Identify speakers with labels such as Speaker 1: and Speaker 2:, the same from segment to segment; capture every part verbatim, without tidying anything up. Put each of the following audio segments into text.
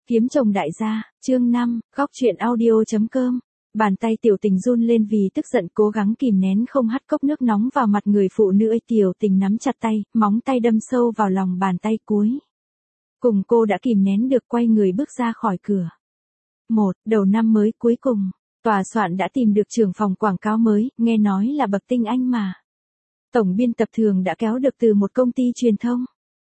Speaker 1: Kiếm chồng đại gia, chương năm, góc truyện audio.com. Bàn tay Tiểu Tình run lên vì tức giận, cố gắng kìm nén không hắt cốc nước nóng vào mặt người phụ nữ ấy. Tiểu Tình nắm chặt tay, móng tay đâm sâu vào lòng bàn tay cuối. Cùng cô đã kìm nén được, quay người bước ra khỏi cửa. Một, đầu năm mới cuối cùng, tòa soạn đã tìm được trưởng phòng quảng cáo mới, nghe nói là bậc tinh anh mà. Tổng biên tập thường đã kéo được từ một công ty truyền thông.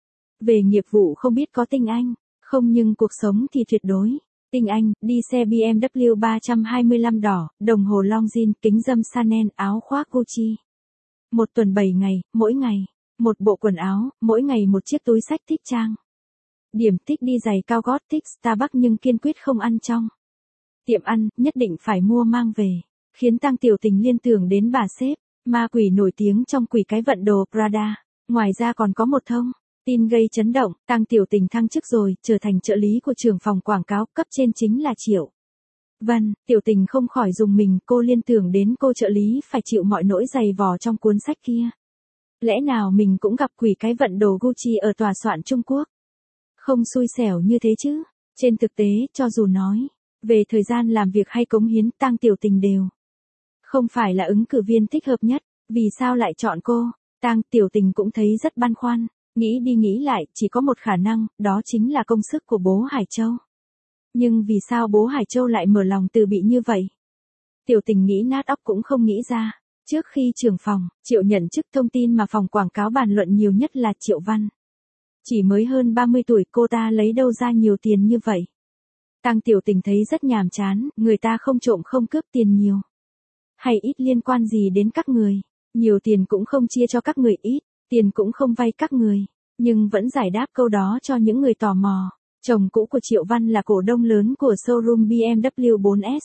Speaker 1: Về nghiệp vụ không biết có tinh anh, không, nhưng cuộc sống thì tuyệt đối. Tinh anh, đi xe bê em vê ba hai lăm đỏ, đồng hồ Longines, kính râm Chanel, áo khoác Gucci. Một tuần bảy ngày, mỗi ngày, một bộ quần áo, mỗi ngày một chiếc túi xách thích trang. Điểm thích đi giày cao gót, thích Starbucks nhưng kiên quyết không ăn trong tiệm ăn, nhất định phải mua mang về. Khiến Tăng Tiểu Tình liên tưởng đến bà sếp, ma quỷ nổi tiếng trong quỷ cái vận đồ Prada. Ngoài ra còn có một thông tin gây chấn động, Tăng Tiểu Tình thăng chức rồi, trở thành trợ lý của trưởng phòng quảng cáo, cấp trên chính là Triệu Vân. Tiểu Tình không khỏi dùng mình, cô liên tưởng đến cô trợ lý phải chịu mọi nỗi dày vò trong cuốn sách kia. Lẽ nào mình cũng gặp quỷ cái vận đồ Gucci ở tòa soạn Trung Quốc? Không xui xẻo như thế chứ. Trên thực tế, cho dù nói về thời gian làm việc hay cống hiến, Tăng Tiểu Tình đều không phải là ứng cử viên thích hợp nhất. Vì sao lại chọn cô? Tăng Tiểu Tình cũng thấy rất băn khoăn. Nghĩ đi nghĩ lại, chỉ có một khả năng, đó chính là công sức của bố Hải Châu. Nhưng vì sao bố Hải Châu lại mở lòng từ bị như vậy? Tiểu Tình nghĩ nát óc cũng không nghĩ ra. Trước khi trưởng phòng, Triệu nhận chức, thông tin mà phòng quảng cáo bàn luận nhiều nhất là Triệu Văn. Chỉ mới hơn ba mươi tuổi, cô ta lấy đâu ra nhiều tiền như vậy? Tăng Tiểu Tình thấy rất nhàm chán, người ta không trộm không cướp, tiền nhiều hay ít liên quan gì đến các người. Nhiều tiền cũng không chia cho các người, ít tiền cũng không vay các người, nhưng vẫn giải đáp câu đó cho những người tò mò. Chồng cũ của Triệu Văn là cổ đông lớn của showroom bê em vê bốn S.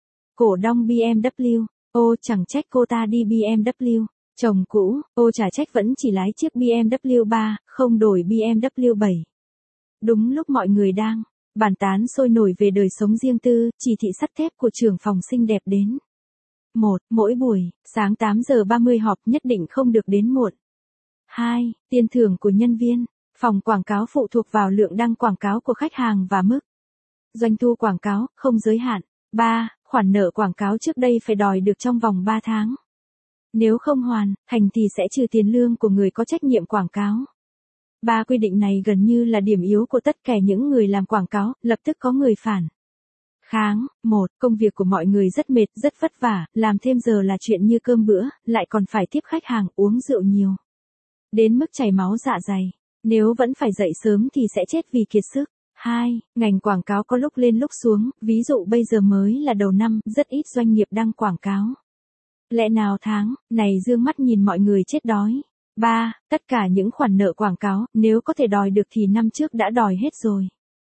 Speaker 1: Cổ đông bê em vê, ô chẳng trách cô ta đi bê em vê. Chồng cũ, ô chả trách vẫn chỉ lái chiếc bê em vê ba, không đổi bê em vê bảy. Đúng lúc mọi người đang bàn tán sôi nổi về đời sống riêng tư, chỉ thị sắt thép của trưởng phòng xinh đẹp đến. Một, mỗi buổi sáng tám giờ ba mươi họp, nhất định không được đến muộn. Hai, tiền thưởng của nhân viên phòng quảng cáo phụ thuộc vào lượng đăng quảng cáo của khách hàng và mức doanh thu quảng cáo, không giới hạn. Ba, khoản nợ quảng cáo trước đây phải đòi được trong vòng ba tháng. Nếu không hoàn thành thì sẽ trừ tiền lương của người có trách nhiệm quảng cáo. Ba quy định này gần như là điểm yếu của tất cả những người làm quảng cáo, lập tức có người phản kháng. Một, công việc của mọi người rất mệt, rất vất vả, làm thêm giờ là chuyện như cơm bữa, lại còn phải tiếp khách hàng, uống rượu nhiều đến mức chảy máu dạ dày. Nếu vẫn phải dậy sớm thì sẽ chết vì kiệt sức. Hai, ngành quảng cáo có lúc lên lúc xuống, ví dụ bây giờ mới là đầu năm, rất ít doanh nghiệp đăng quảng cáo. Lẽ nào tháng này dương mắt nhìn mọi người chết đói. Ba, tất cả những khoản nợ quảng cáo, nếu có thể đòi được thì năm trước đã đòi hết rồi.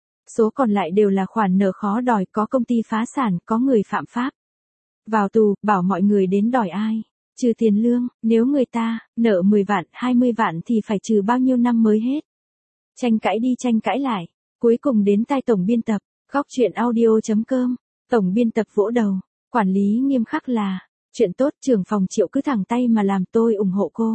Speaker 1: Số còn lại đều là khoản nợ khó đòi, có công ty phá sản, có người phạm pháp vào tù, bảo mọi người đến đòi ai? Trừ tiền lương, nếu người ta nợ mười vạn, hai mươi vạn thì phải trừ bao nhiêu năm mới hết? Tranh cãi đi tranh cãi lại, cuối cùng đến tai tổng biên tập, góc truyện audio.com. Tổng biên tập vỗ đầu, quản lý nghiêm khắc là chuyện tốt, trưởng phòng Triệu cứ thẳng tay mà làm, tôi ủng hộ cô.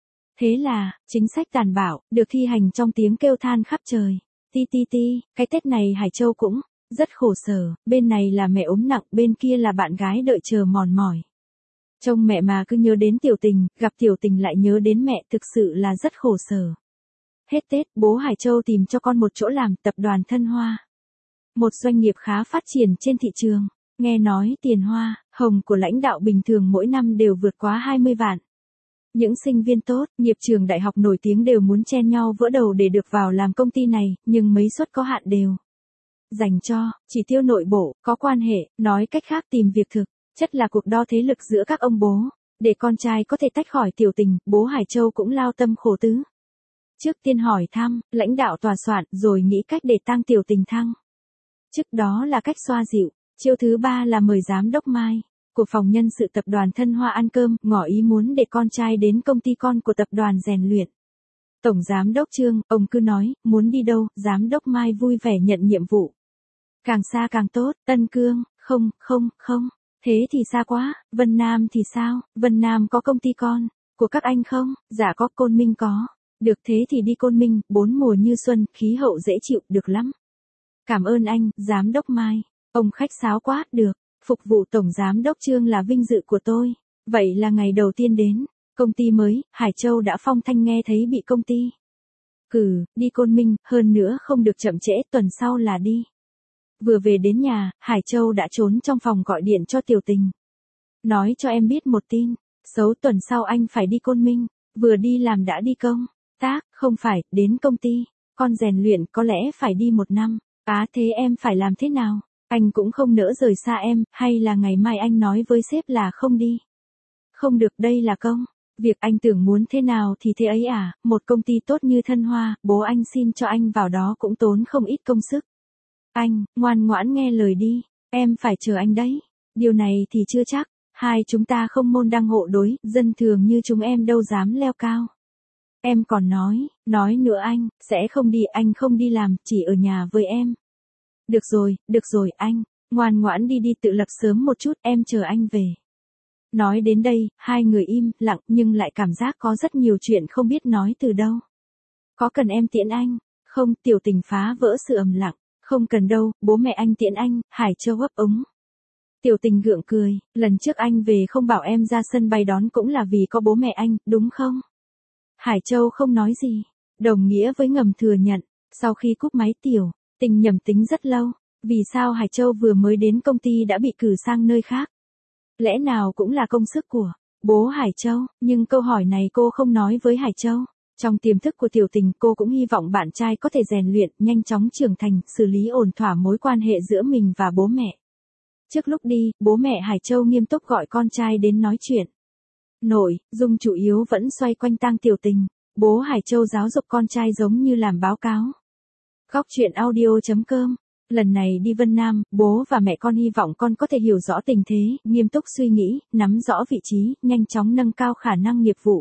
Speaker 1: Thế là chính sách tàn bạo được thi hành trong tiếng kêu than khắp trời. Ti ti ti, cái Tết này Hải Châu cũng rất khổ sở, bên này là mẹ ốm nặng, bên kia là bạn gái đợi chờ mòn mỏi. Trông mẹ mà cứ nhớ đến Tiểu Tình, gặp Tiểu Tình lại nhớ đến mẹ, thực sự là rất khổ sở. Hết Tết, bố Hải Châu tìm cho con một chỗ làm, tập đoàn Thân Hoa. Một doanh nghiệp khá phát triển trên thị trường. Nghe nói tiền hoa hồng của lãnh đạo bình thường mỗi năm đều vượt quá hai mươi vạn. Những sinh viên tốt, nghiệp trường đại học nổi tiếng đều muốn chen nhau vỡ đầu để được vào làm công ty này, nhưng mấy suất có hạn đều dành cho chỉ tiêu nội bộ, có quan hệ, nói cách khác tìm việc thực chất là cuộc đo thế lực giữa các ông bố. Để con trai có thể tách khỏi Tiểu Tình, bố Hải Châu cũng lao tâm khổ tứ. Trước tiên hỏi thăm lãnh đạo tòa soạn, rồi nghĩ cách để tăng Tiểu Tình thăng chức, đó là cách xoa dịu. Chiêu thứ ba là mời giám đốc Mai của phòng nhân sự tập đoàn Thân Hoa ăn cơm, ngỏ ý muốn để con trai đến công ty con của tập đoàn rèn luyện. Tổng giám đốc Trương, ông cứ nói, muốn đi đâu, giám đốc Mai vui vẻ nhận nhiệm vụ. Càng xa càng tốt. Tân Cương, không, không, không, thế thì xa quá. Vân Nam thì sao, Vân Nam có công ty con của các anh không? Dạ có. Côn Minh có. Được, thế thì đi Côn Minh, bốn mùa như xuân, khí hậu dễ chịu, được lắm. Cảm ơn anh, giám đốc Mai. Ông khách sáo quá, được. Phục vụ tổng giám đốc Trương là vinh dự của tôi. Vậy là ngày đầu tiên đến công ty mới, Hải Châu đã phong thanh nghe thấy bị công ty cử đi Côn Minh, hơn nữa không được chậm trễ, tuần sau là đi. Vừa về đến nhà, Hải Châu đã trốn trong phòng gọi điện cho Tiểu Tình. Nói cho em biết một tin xấu, tuần sau anh phải đi Côn Minh, vừa đi làm đã đi công tác, không phải, đến công ty. Con rèn luyện có lẽ phải đi một năm. Á thế em phải làm thế nào? Anh cũng không nỡ rời xa em, hay là ngày mai anh nói với sếp là không đi? Không được, đây là công việc, anh tưởng muốn thế nào thì thế ấy à, một công ty tốt như Thân Hoa, bố anh xin cho anh vào đó cũng tốn không ít công sức. Anh, ngoan ngoãn nghe lời đi, em phải chờ anh đấy. Điều này thì chưa chắc, hai chúng ta không môn đăng hộ đối, dân thường như chúng em đâu dám leo cao. Em còn nói, nói nữa anh, sẽ không đi, anh không đi làm, chỉ ở nhà với em. Được rồi, được rồi anh, ngoan ngoãn đi đi, tự lập sớm một chút, em chờ anh về. Nói đến đây, hai người im lặng nhưng lại cảm giác có rất nhiều chuyện không biết nói từ đâu. Có cần em tiễn anh? Không, Tiểu Tình phá vỡ sự ầm lặng. Không cần đâu, bố mẹ anh tiễn anh, Hải Châu ấp úng. Tiểu Tình gượng cười, lần trước anh về không bảo em ra sân bay đón cũng là vì có bố mẹ anh, đúng không? Hải Châu không nói gì, đồng nghĩa với ngầm thừa nhận. Sau khi cúp máy Tiểu Tình nhầm tính rất lâu, vì sao Hải Châu vừa mới đến công ty đã bị cử sang nơi khác? Lẽ nào cũng là công sức của bố Hải Châu, nhưng câu hỏi này cô không nói với Hải Châu. Trong tiềm thức của Tiểu Tình, cô cũng hy vọng bạn trai có thể rèn luyện, nhanh chóng trưởng thành, xử lý ổn thỏa mối quan hệ giữa mình và bố mẹ. Trước lúc đi, bố mẹ Hải Châu nghiêm túc gọi con trai đến nói chuyện. Nội dung chủ yếu vẫn xoay quanh tang Tiểu Tình. Bố Hải Châu giáo dục con trai giống như làm báo cáo. Góc truyện audio chấm com. Lần này đi Vân Nam, bố và mẹ con hy vọng con có thể hiểu rõ tình thế, nghiêm túc suy nghĩ, nắm rõ vị trí, nhanh chóng nâng cao khả năng nghiệp vụ.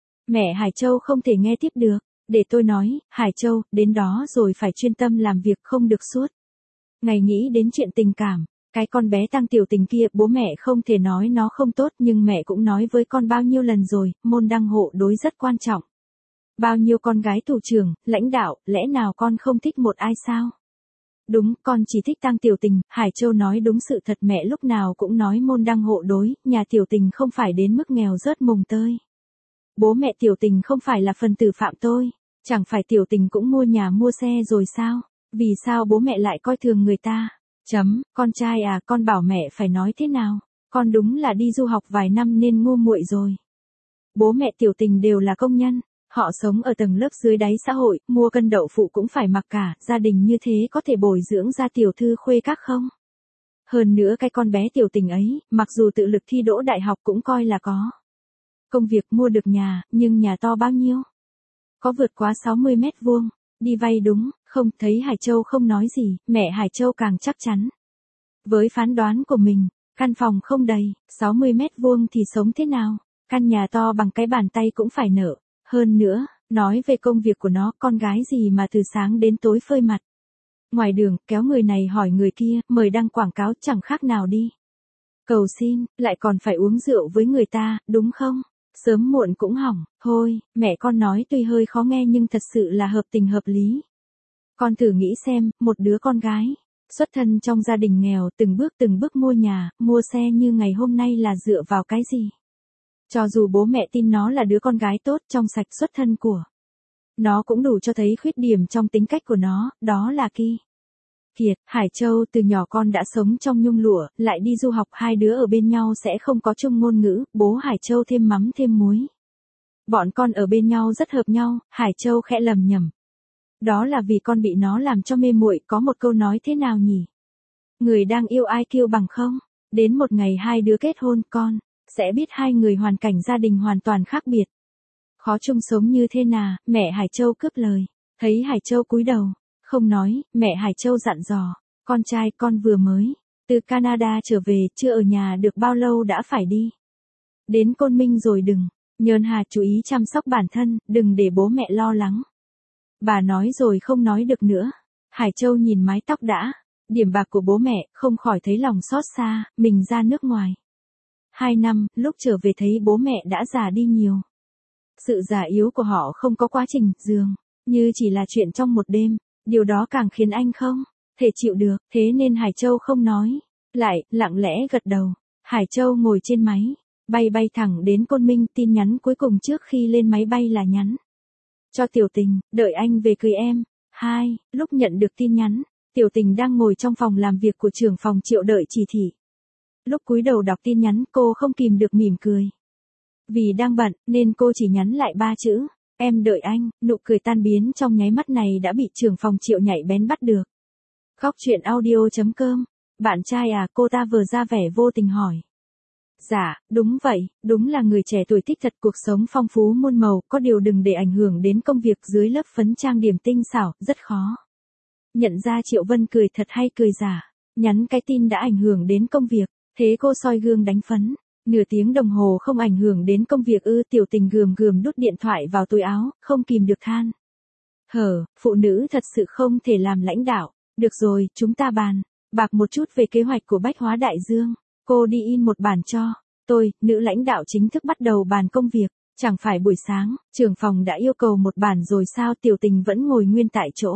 Speaker 1: Mẹ Hải Châu không thể nghe tiếp được. Để tôi nói, Hải Châu, đến đó rồi phải chuyên tâm làm việc, không được suốt ngày nghĩ đến chuyện tình cảm. Cái con bé tang Tiểu Tình kia, bố mẹ không thể nói nó không tốt, nhưng mẹ cũng nói với con bao nhiêu lần rồi, môn đăng hộ đối rất quan trọng. Bao nhiêu con gái thủ trưởng, lãnh đạo, lẽ nào con không thích một ai sao? Đúng, con chỉ thích tang Tiểu Tình. Hải Châu nói đúng sự thật, mẹ lúc nào cũng nói môn đăng hộ đối, nhà Tiểu Tình không phải đến mức nghèo rớt mồng tơi. Bố mẹ Tiểu Tình không phải là phần tử phạm tội, chẳng phải Tiểu Tình cũng mua nhà mua xe rồi sao? Vì sao bố mẹ lại coi thường người ta? Chấm, con trai à, con bảo mẹ phải nói thế nào? Con đúng là đi du học vài năm nên ngu muội rồi. Bố mẹ Tiểu Tình đều là công nhân, họ sống ở tầng lớp dưới đáy xã hội, mua cân đậu phụ cũng phải mặc cả, gia đình như thế có thể bồi dưỡng ra tiểu thư khuê các không? Hơn nữa cái con bé Tiểu Tình ấy, mặc dù tự lực thi đỗ đại học cũng coi là có công việc, mua được nhà, nhưng nhà to bao nhiêu? Có vượt quá sáu mươi mét vuông, đi vay đúng, không? Thấy Hải Châu không nói gì, mẹ Hải Châu càng chắc chắn với phán đoán của mình. Căn phòng không đầy, sáu mươi mét vuông thì sống thế nào? Căn nhà to bằng cái bàn tay cũng phải nợ. Hơn nữa, nói về công việc của nó, con gái gì mà từ sáng đến tối phơi mặt ngoài đường, kéo người này hỏi người kia, mời đăng quảng cáo, chẳng khác nào đi cầu xin, lại còn phải uống rượu với người ta, đúng không? Sớm muộn cũng hỏng. Thôi, mẹ con nói tuy hơi khó nghe nhưng thật sự là hợp tình hợp lý. Con thử nghĩ xem, một đứa con gái xuất thân trong gia đình nghèo, từng bước từng bước mua nhà, mua xe như ngày hôm nay là dựa vào cái gì? Cho dù bố mẹ tin nó là đứa con gái tốt, trong sạch, xuất thân của nó cũng đủ cho thấy khuyết điểm trong tính cách của nó, đó là ki kiệt. Hải Châu từ nhỏ con đã sống trong nhung lụa, lại đi du học, hai đứa ở bên nhau sẽ không có chung ngôn ngữ, bố Hải Châu thêm mắm thêm muối. Bọn con ở bên nhau rất hợp nhau, Hải Châu khẽ lầm nhầm. Đó là vì con bị nó làm cho mê muội, có một câu nói thế nào nhỉ? Người đang yêu ai kêu bằng không? Đến một ngày hai đứa kết hôn, con sẽ biết hai người hoàn cảnh gia đình hoàn toàn khác biệt. Khó chung sống như thế nào? Mẹ Hải Châu cướp lời. Thấy Hải Châu cúi đầu, không nói, mẹ Hải Châu dặn dò. Con trai, con vừa mới từ Canada trở về, chưa ở nhà được bao lâu đã phải đi đến Côn Minh rồi, đừng nhờn hà, chú ý chăm sóc bản thân, đừng để bố mẹ lo lắng. Bà nói rồi không nói được nữa. Hải Châu nhìn mái tóc đã điểm bạc của bố mẹ, không khỏi thấy lòng xót xa. Mình ra nước ngoài hai năm, lúc trở về thấy bố mẹ đã già đi nhiều. Sự già yếu của họ không có quá trình dường như chỉ là chuyện trong một đêm. Điều đó càng khiến anh không thể chịu được, thế nên Hải Châu không nói. Lại, lặng lẽ gật đầu. Hải Châu ngồi trên máy, bay bay thẳng đến Côn Minh, tin nhắn cuối cùng trước khi lên máy bay là nhắn. Cho Tiểu Tình, đợi anh về cưới em. Hai, lúc nhận được tin nhắn, Tiểu Tình đang ngồi trong phòng làm việc của trưởng phòng Triệu đợi chỉ thị. Lúc cúi đầu đọc tin nhắn cô không kìm được mỉm cười. Vì đang bận, nên cô chỉ nhắn lại ba chữ, em đợi anh, nụ cười tan biến trong nháy mắt này đã bị trưởng phòng Triệu nhạy bén bắt được. Góc chuyện audio chấm com, bạn trai à, cô ta vừa ra vẻ vô tình hỏi. Dạ, đúng vậy, đúng là người trẻ tuổi thích thật, cuộc sống phong phú muôn màu, có điều đừng để ảnh hưởng đến công việc, dưới lớp phấn trang điểm tinh xảo, rất khó. Nhận ra Triệu Vân cười thật hay cười giả, nhắn cái tin đã ảnh hưởng đến công việc, thế cô soi gương đánh phấn. Nửa tiếng đồng hồ không ảnh hưởng đến công việc ư? Tiểu Tình gườm gườm đút điện thoại vào túi áo, không kìm được than. Hở, phụ nữ thật sự không thể làm lãnh đạo. Được rồi, chúng ta bàn bạc một chút về kế hoạch của Bách Hóa Đại Dương. Cô đi in một bản cho tôi, nữ lãnh đạo chính thức bắt đầu bàn công việc. Chẳng phải buổi sáng, trưởng phòng đã yêu cầu một bản rồi sao? Tiểu Tình vẫn ngồi nguyên tại chỗ.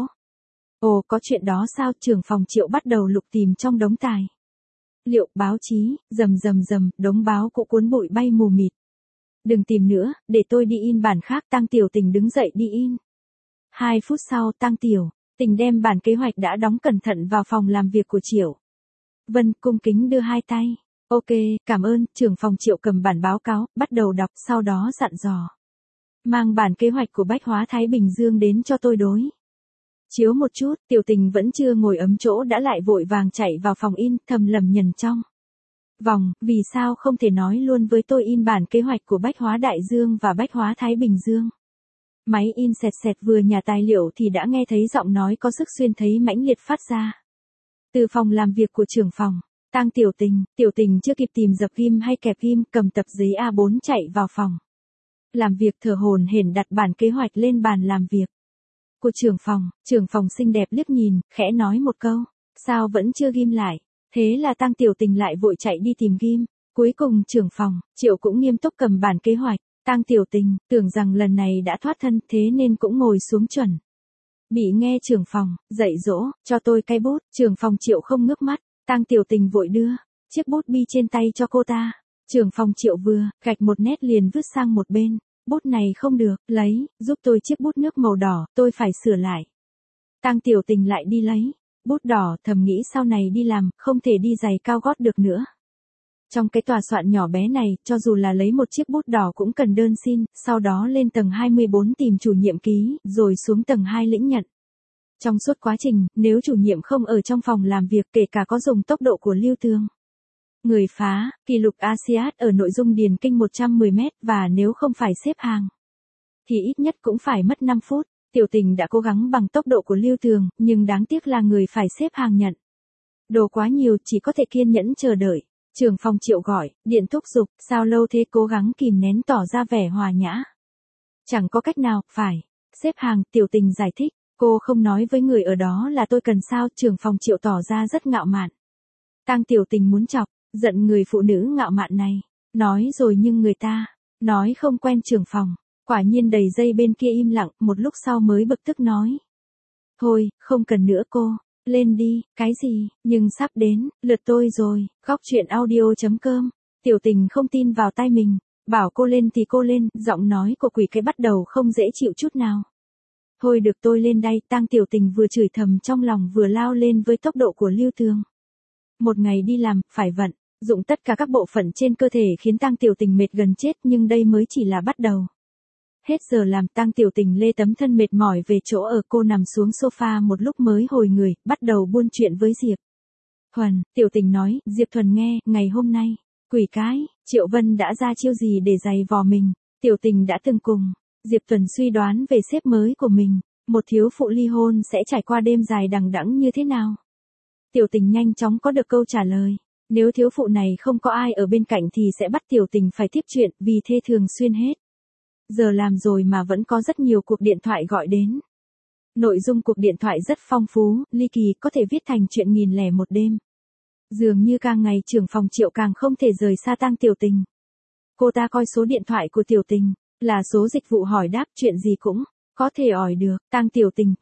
Speaker 1: Ồ, có chuyện đó sao? Trưởng phòng Triệu bắt đầu lục tìm trong đống tài liệu, báo chí, rầm rầm rầm, đống báo cũ cuốn bụi bay mù mịt. Đừng tìm nữa, để tôi đi in bản khác. Tăng Tiểu Tình đứng dậy đi in. Hai phút sau, Tăng Tiểu Tình đem bản kế hoạch đã đóng cẩn thận vào phòng làm việc của Triệu Vân, cung kính đưa hai tay. Ok, cảm ơn. Trưởng phòng Triệu cầm bản báo cáo, bắt đầu đọc, sau đó dặn dò. Mang bản kế hoạch của Bách Hóa Thái Bình Dương đến cho tôi đối chiếu một chút. Tiểu Tình vẫn chưa ngồi ấm chỗ đã lại vội vàng chạy vào phòng in, thầm lầm nhầm trong vòng, vì sao không thể nói luôn với tôi in bản kế hoạch của Bách Hóa Đại Dương và Bách Hóa Thái Bình Dương. Máy in sẹt sẹt vừa nhả tài liệu thì đã nghe thấy giọng nói có sức xuyên thấy mãnh liệt phát ra từ phòng làm việc của trưởng phòng. Tang Tiểu Tình. Tiểu Tình chưa kịp tìm dập ghim hay kẹp ghim, cầm tập giấy A bốn chạy vào phòng làm việc, thở hổn hển đặt bản kế hoạch lên bàn làm việc của trưởng phòng. Trưởng phòng xinh đẹp liếc nhìn, khẽ nói một câu, sao vẫn chưa ghim lại? Thế là Tang Tiểu Tình lại vội chạy đi tìm ghim. Cuối cùng trưởng phòng Triệu cũng nghiêm túc cầm bản kế hoạch. Tang Tiểu Tình tưởng rằng lần này đã thoát thân, thế nên cũng ngồi xuống chuẩn bị nghe trưởng phòng dạy dỗ. Cho tôi cây bút. Trưởng phòng Triệu không ngước mắt. Tang Tiểu Tình vội đưa chiếc bút bi trên tay cho cô ta. Trưởng phòng Triệu vừa gạch một nét liền vứt sang một bên. Bút này không được, lấy giúp tôi chiếc bút nước màu đỏ, tôi phải sửa lại. Tang Tiểu Tình lại đi lấy bút đỏ, thầm nghĩ sau này đi làm, không thể đi giày cao gót được nữa. Trong cái tòa soạn nhỏ bé này, cho dù là lấy một chiếc bút đỏ cũng cần đơn xin, sau đó lên tầng hai mươi bốn tìm chủ nhiệm ký, rồi xuống tầng hai lĩnh nhận. Trong suốt quá trình, nếu chủ nhiệm không ở trong phòng làm việc, kể cả có dùng tốc độ của Lưu Tường, người phá kỷ lục a xê a ở nội dung điền kinh một trăm mười mét, và nếu không phải xếp hàng thì ít nhất cũng phải mất năm phút. Tiểu Tình đã cố gắng bằng tốc độ của Lưu Tường, nhưng đáng tiếc là người phải xếp hàng nhận đồ quá nhiều, chỉ có thể kiên nhẫn chờ đợi. Trưởng phòng Triệu gọi điện thúc giục, sao lâu thế? Cố gắng kìm nén tỏ ra vẻ hòa nhã. Chẳng có cách nào, phải xếp hàng. Tiểu Tình giải thích, cô không nói với người ở đó là tôi cần sao? Trưởng phòng Triệu tỏ ra rất ngạo mạn. Tang Tiểu Tình muốn chọc giận người phụ nữ ngạo mạn này. Nói rồi nhưng người ta nói không quen trưởng phòng. Quả nhiên đầy dây bên kia im lặng, một lúc sau mới bực tức nói. Thôi, không cần nữa cô, lên đi. Cái gì? Nhưng sắp đến lượt tôi rồi. Góc chuyện audio chấm com. Tiểu Tình không tin vào tai mình. Bảo cô lên thì cô lên, giọng nói của quỷ cái bắt đầu không dễ chịu chút nào. Thôi được, tôi lên đây. Tang Tiểu Tình vừa chửi thầm trong lòng vừa lao lên với tốc độ của Lưu Tường. Một ngày đi làm, phải vận dụng tất cả các bộ phận trên cơ thể khiến Tang Tiểu Tình mệt gần chết, nhưng đây mới chỉ là bắt đầu. Hết giờ làm, Tang Tiểu Tình lê tấm thân mệt mỏi về chỗ ở, cô nằm xuống sofa một lúc mới hồi người, bắt đầu buôn chuyện với Diệp Thuần. Tiểu Tình nói, Diệp Thuần nghe, ngày hôm nay, quỷ cái, Triệu Vân đã ra chiêu gì để giày vò mình. Tiểu Tình đã từng cùng Diệp Thuần suy đoán về sếp mới của mình, một thiếu phụ ly hôn sẽ trải qua đêm dài đằng đẵng như thế nào. Tiểu Tình nhanh chóng có được câu trả lời. Nếu thiếu phụ này không có ai ở bên cạnh thì sẽ bắt Tiểu Tình phải tiếp chuyện, vì thế thường xuyên hết giờ làm rồi mà vẫn có rất nhiều cuộc điện thoại gọi đến. Nội dung cuộc điện thoại rất phong phú, ly kỳ, có thể viết thành chuyện nghìn lẻ một đêm. Dường như càng ngày trưởng phòng Triệu càng không thể rời xa Tang Tiểu Tình. Cô ta coi số điện thoại của Tiểu Tình là số dịch vụ hỏi đáp, chuyện gì cũng có thể hỏi được. Tang Tiểu Tình hoạt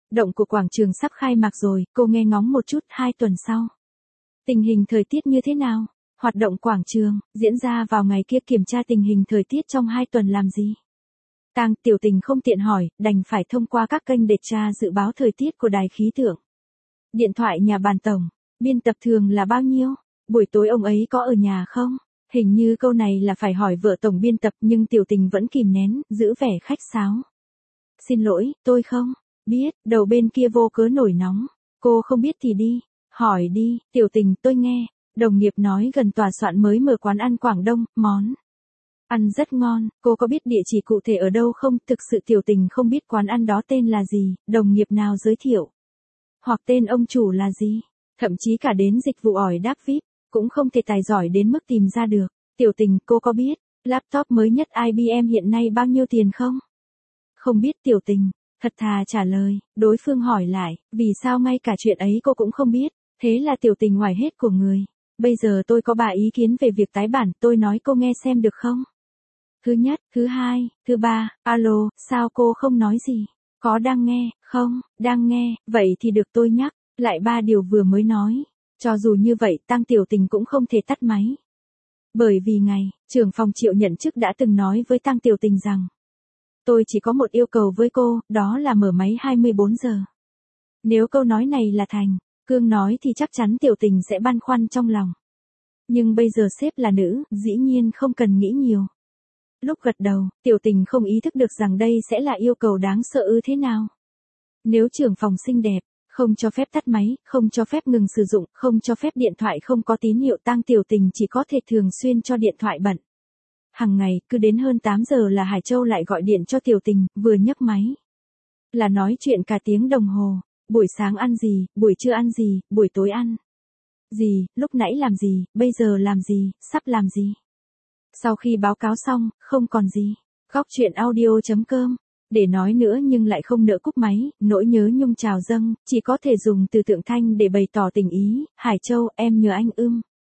Speaker 1: Động của quảng trường sắp khai mạc rồi, cô nghe ngóng một chút, hai tuần sau. Tình hình thời tiết như thế nào? Hoạt động quảng trường, diễn ra vào ngày kia, kiểm tra tình hình thời tiết trong hai tuần làm gì? Tang Tiểu Tình không tiện hỏi, đành phải thông qua các kênh để tra dự báo thời tiết của đài khí tượng. Điện thoại nhà bàn tổng, biên tập thường là bao nhiêu? Buổi tối ông ấy có ở nhà không? Hình như câu này là phải hỏi vợ tổng biên tập, nhưng Tiểu Tình vẫn kìm nén, giữ vẻ khách sáo. Xin lỗi, tôi không biết. Đầu bên kia vô cớ nổi nóng. Cô không biết thì đi, hỏi đi. Tiểu Tình, tôi nghe. Đồng nghiệp nói gần tòa soạn mới mở quán ăn Quảng Đông, món ăn rất ngon. Cô có biết địa chỉ cụ thể ở đâu không? Thực sự Tiểu Tình không biết quán ăn đó tên là gì, đồng nghiệp nào giới thiệu, hoặc tên ông chủ là gì. Thậm chí cả đến dịch vụ ỏi đáp víp cũng không thể tài giỏi đến mức tìm ra được. Tiểu Tình, cô có biết laptop mới nhất I B M hiện nay bao nhiêu tiền không? Không biết. Tiểu Tình thật thà trả lời. Đối phương hỏi lại, vì sao ngay cả chuyện ấy cô cũng không biết? Thế là Tiểu Tình ngoài hết của người. Bây giờ tôi có ba ý kiến về việc tái bản, tôi nói cô nghe xem được không? Thứ nhất, thứ hai, thứ ba. Alo, sao cô không nói gì? Có đang nghe, không? Đang nghe, vậy thì được, tôi nhắc lại ba điều vừa mới nói. Cho dù như vậy, Tang Tiểu Tình cũng không thể tắt máy. Bởi vì ngày, trưởng phòng Triệu nhận chức đã từng nói với Tang Tiểu Tình rằng, tôi chỉ có một yêu cầu với cô, đó là mở máy hai mươi bốn giờ. Nếu câu nói này là thành cương nói thì chắc chắn Tiểu Tình sẽ băn khoăn trong lòng. Nhưng bây giờ sếp là nữ, dĩ nhiên không cần nghĩ nhiều. Lúc gật đầu, Tiểu Tình không ý thức được rằng đây sẽ là yêu cầu đáng sợ ư thế nào. Nếu trưởng phòng xinh đẹp, không cho phép tắt máy, không cho phép ngừng sử dụng, không cho phép điện thoại không có tín hiệu, Tang Tiểu Tình chỉ có thể thường xuyên cho điện thoại bận. Hằng ngày, cứ đến hơn tám giờ là Hải Châu lại gọi điện cho Tiểu Tình, vừa nhấc máy là nói chuyện cả tiếng đồng hồ. Buổi sáng ăn gì, buổi trưa ăn gì, buổi tối ăn gì, lúc nãy làm gì, bây giờ làm gì, sắp làm gì. Sau khi báo cáo xong, không còn gì. Góc chuyện audio chấm com. Để nói nữa nhưng lại không nỡ cúp máy, nỗi nhớ nhung trào dâng, chỉ có thể dùng từ tượng thanh để bày tỏ tình ý. Hải Châu, em nhớ anh ưm.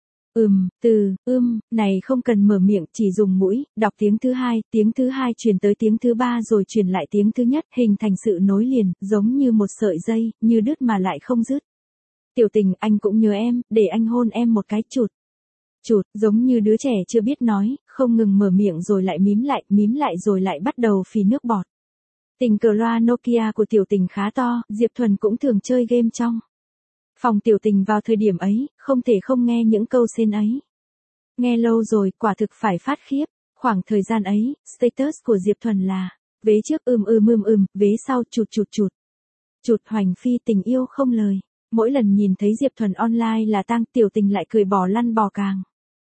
Speaker 1: Ừm, từ, ưm, này không cần mở miệng, chỉ dùng mũi, đọc tiếng thứ hai, tiếng thứ hai truyền tới tiếng thứ ba rồi truyền lại tiếng thứ nhất, hình thành sự nối liền, giống như một sợi dây, như đứt mà lại không dứt. Tiểu Tình, anh cũng nhớ em, để anh hôn em một cái, chụt. Chụt, giống như đứa trẻ chưa biết nói, không ngừng mở miệng rồi lại mím lại, mím lại rồi lại bắt đầu phì nước bọt. Tình cờ loa Nokia của Tiểu Tình khá to, Diệp Thuần cũng thường chơi game trong phòng Tiểu Tình vào thời điểm ấy, không thể không nghe những câu xến ấy. Nghe lâu rồi, quả thực phải phát khiếp. Khoảng thời gian ấy, status của Diệp Thuần là, vế trước ưm ưm ưm ưm, vế sau chụt chụt chụt. Chụt hoành phi tình yêu không lời. Mỗi lần nhìn thấy Diệp Thuần online là Tang Tiểu Tình lại cười bò lăn bò càng.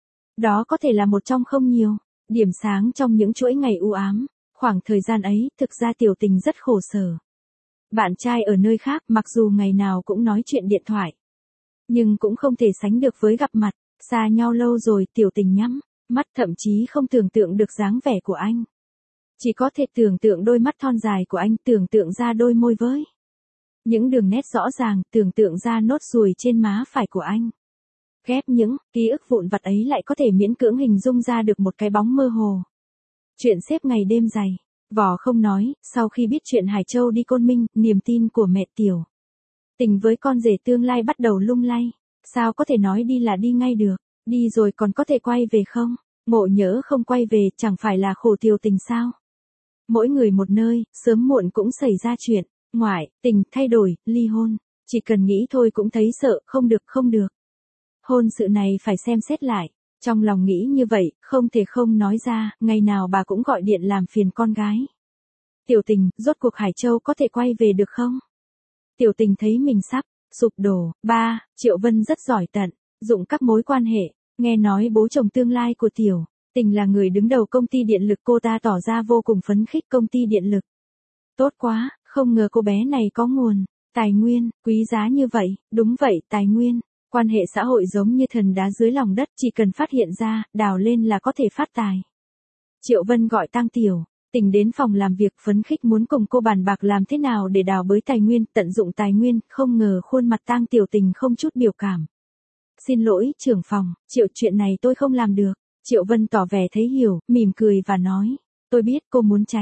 Speaker 1: Đó có thể là một trong không nhiều điểm sáng trong những chuỗi ngày u ám. Khoảng thời gian ấy, thực ra Tiểu Tình rất khổ sở. Bạn trai ở nơi khác, mặc dù ngày nào cũng nói chuyện điện thoại, nhưng cũng không thể sánh được với gặp mặt. Xa nhau lâu rồi, Tiểu Tình nhắm mắt, thậm chí không tưởng tượng được dáng vẻ của anh. Chỉ có thể tưởng tượng đôi mắt thon dài của anh, tưởng tượng ra đôi môi với những đường nét rõ ràng, tưởng tượng ra nốt ruồi trên má phải của anh. Ghép những ký ức vụn vặt ấy lại có thể miễn cưỡng hình dung ra được một cái bóng mơ hồ. Chuyện xếp ngày đêm dày. Vỏ không nói, sau khi biết chuyện Hải Châu đi Côn Minh, niềm tin của mẹ Tiểu Tình với con rể tương lai bắt đầu lung lay. Sao có thể nói đi là đi ngay được, đi rồi còn có thể quay về không? Ngộ nhỡ không quay về, chẳng phải là khổ Tiểu Tình sao? Mỗi người một nơi, sớm muộn cũng xảy ra chuyện, ngoại tình, thay đổi, ly hôn. Chỉ cần nghĩ thôi cũng thấy sợ, không được không được. Hôn sự này phải xem xét lại. Trong lòng nghĩ như vậy, không thể không nói ra, ngày nào bà cũng gọi điện làm phiền con gái. Tiểu Tình, rốt cuộc Hải Châu có thể quay về được không? Tiểu Tình thấy mình sắp sụp đổ. Ba, Triệu Vân rất giỏi tận dụng các mối quan hệ. Nghe nói bố chồng tương lai của Tiểu Tình là người đứng đầu công ty điện lực, cô ta tỏ ra vô cùng phấn khích. Công ty điện lực tốt quá, không ngờ cô bé này có nguồn tài nguyên quý giá như vậy. Đúng vậy, tài nguyên. Quan hệ xã hội giống như thần đá dưới lòng đất, chỉ cần phát hiện ra, đào lên là có thể phát tài. Triệu Vân gọi Tang Tiểu Tình đến phòng làm việc, phấn khích muốn cùng cô bàn bạc làm thế nào để đào bới tài nguyên, tận dụng tài nguyên. Không ngờ khuôn mặt Tang Tiểu Tình không chút biểu cảm. Xin lỗi, trưởng phòng, Triệu, chuyện này tôi không làm được. Triệu Vân tỏ vẻ thấy hiểu, mỉm cười và nói, tôi biết cô muốn tránh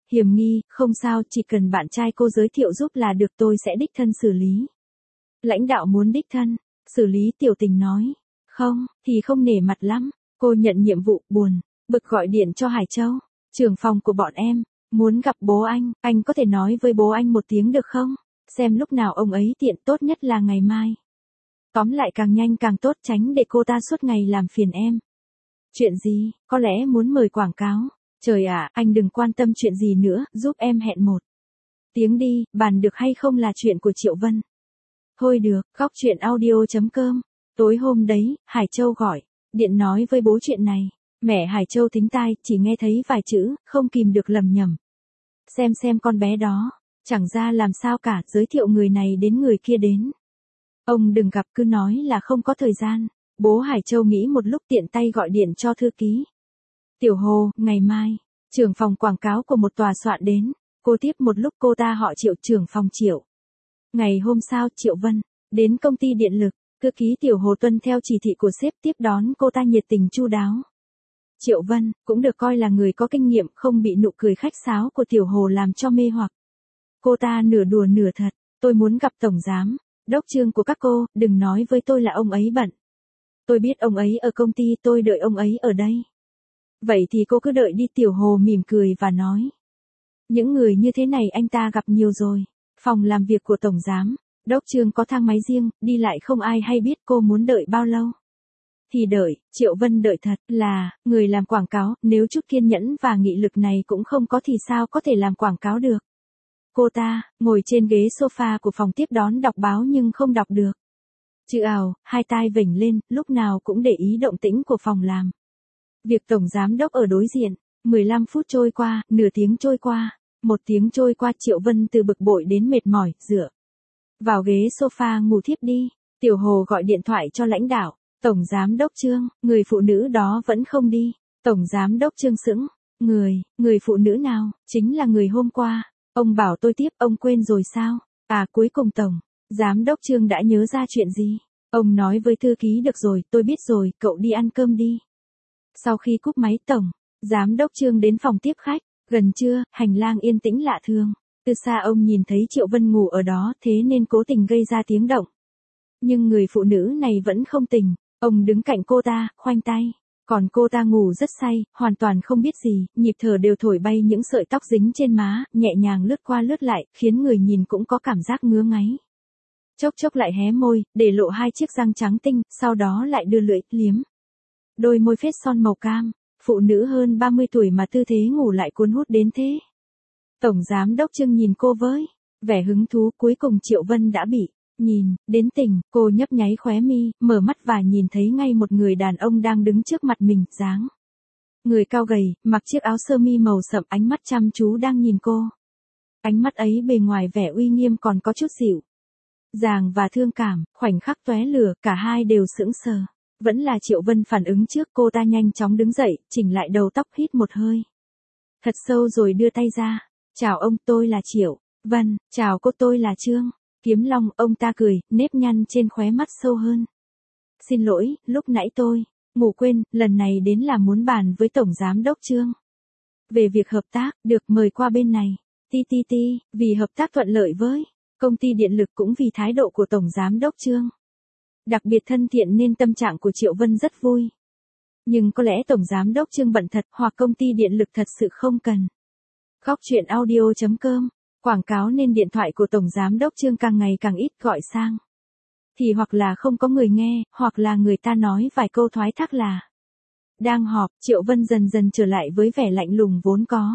Speaker 1: Hiểm nghi, không sao, chỉ cần bạn trai cô giới thiệu giúp là được, tôi sẽ đích thân xử lý. Lãnh đạo muốn đích thân xử lý, Tiểu Tình nói. Không, thì không nể mặt lắm. Cô nhận nhiệm vụ, buồn bực gọi điện cho Hải Châu, trưởng phòng của bọn em, muốn gặp bố anh, anh có thể nói với bố anh một tiếng được không? Xem lúc nào ông ấy tiện, tốt nhất là ngày mai. Tóm lại càng nhanh càng tốt, tránh để cô ta suốt ngày làm phiền em. Chuyện gì, có lẽ muốn mời quảng cáo. Trời ạ, anh đừng quan tâm chuyện gì nữa, giúp em hẹn một tiếng đi, bàn được hay không là chuyện của Triệu Vân. Thôi được, góc chuyện audio.com. Tối hôm đấy, Hải Châu gọi điện nói với bố chuyện này. Mẹ Hải Châu thính tai, chỉ nghe thấy vài chữ, không kìm được lầm nhầm. Xem xem con bé đó, chẳng ra làm sao cả, giới thiệu người này đến người kia đến. Ông đừng gặp, cứ nói là không có thời gian. Bố Hải Châu nghĩ một lúc tiện tay gọi điện cho thư ký. Tiểu Hồ, ngày mai, trưởng phòng quảng cáo của một tòa soạn đến. Cô tiếp một lúc, cô ta họ Triệu, trưởng phòng Triệu. Ngày hôm sau, Triệu Vân đến công ty điện lực, thư ký Tiểu Hồ tuân theo chỉ thị của sếp tiếp đón cô ta nhiệt tình chu đáo. Triệu Vân cũng được coi là người có kinh nghiệm, không bị nụ cười khách sáo của Tiểu Hồ làm cho mê hoặc. Cô ta nửa đùa nửa thật, tôi muốn gặp tổng giám đốc Trương của các cô, đừng nói với tôi là ông ấy bận. Tôi biết ông ấy ở công ty, tôi đợi ông ấy ở đây. Vậy thì cô cứ đợi đi, Tiểu Hồ mỉm cười và nói. Những người như thế này anh ta gặp nhiều rồi. Phòng làm việc của tổng giám đốc Trương có thang máy riêng, đi lại không ai hay biết. Cô muốn đợi bao lâu? Thì đợi, Triệu Vân đợi thật là, người làm quảng cáo, nếu chút kiên nhẫn và nghị lực này cũng không có thì sao có thể làm quảng cáo được. Cô ta, ngồi trên ghế sofa của phòng tiếp đón đọc báo nhưng không đọc được. Chữ ào, hai tai vểnh lên, lúc nào cũng để ý động tĩnh của phòng làm việc tổng giám đốc ở đối diện. mười lăm phút trôi qua, nửa tiếng trôi qua, một tiếng trôi qua, Triệu Vân từ bực bội đến mệt mỏi, dựa vào ghế sofa ngủ thiếp đi. Tiểu Hồ gọi điện thoại cho lãnh đạo. Tổng giám đốc Trương, người phụ nữ đó vẫn không đi. Tổng giám đốc Trương sững, người, người phụ nữ nào? Chính là người hôm qua. Ông bảo tôi tiếp, ông quên rồi sao? À, cuối cùng tổng giám đốc Trương đã nhớ ra chuyện gì? Ông nói với thư ký, được rồi, tôi biết rồi, cậu đi ăn cơm đi. Sau khi cúp máy, tổng giám đốc Trương đến phòng tiếp khách. Gần trưa, hành lang yên tĩnh lạ thường. Từ xa ông nhìn thấy Triệu Vân ngủ ở đó, thế nên cố tình gây ra tiếng động. Nhưng người phụ nữ này vẫn không tỉnh. Ông đứng cạnh cô ta, khoanh tay. Còn cô ta ngủ rất say, hoàn toàn không biết gì, nhịp thở đều thổi bay những sợi tóc dính trên má, nhẹ nhàng lướt qua lướt lại, khiến người nhìn cũng có cảm giác ngứa ngáy. Chốc chốc lại hé môi, để lộ hai chiếc răng trắng tinh, sau đó lại đưa lưỡi, liếm đôi môi phết son màu cam. Phụ nữ hơn ba mươi tuổi mà tư thế ngủ lại cuốn hút đến thế. Tổng giám đốc Trương nhìn cô với vẻ hứng thú, cuối cùng Triệu Vân đã bị nhìn đến tỉnh. Cô nhấp nháy khóe mi, mở mắt và nhìn thấy ngay một người đàn ông đang đứng trước mặt mình, dáng người cao gầy, mặc chiếc áo sơ mi màu sậm, ánh mắt chăm chú đang nhìn cô. Ánh mắt ấy bề ngoài vẻ uy nghiêm còn có chút dịu dàng và thương cảm, khoảnh khắc tóe lửa, cả hai đều sững sờ. Vẫn là Triệu Vân phản ứng trước, cô ta nhanh chóng đứng dậy, chỉnh lại đầu tóc, hít một hơi thật sâu rồi đưa tay ra. Chào ông, tôi là Triệu Vân. Chào cô, tôi là Trương Kiếm Long. Ông ta cười, nếp nhăn trên khóe mắt sâu hơn. Xin lỗi, lúc nãy tôi ngủ quên, lần này đến là muốn bàn với tổng giám đốc Trương về việc hợp tác, được mời qua bên này. Ti ti ti, vì hợp tác thuận lợi với công ty điện lực cũng vì thái độ của tổng giám đốc Trương đặc biệt thân thiện nên tâm trạng của Triệu Vân rất vui. Nhưng có lẽ tổng giám đốc Trương bận thật, hoặc công ty điện lực thật sự không cần. Góc chuyện audio.com. Quảng cáo nên điện thoại của tổng giám đốc Trương càng ngày càng ít gọi sang. Thì hoặc là không có người nghe, hoặc là người ta nói vài câu thoái thác là đang họp. Triệu Vân dần dần trở lại với vẻ lạnh lùng vốn có.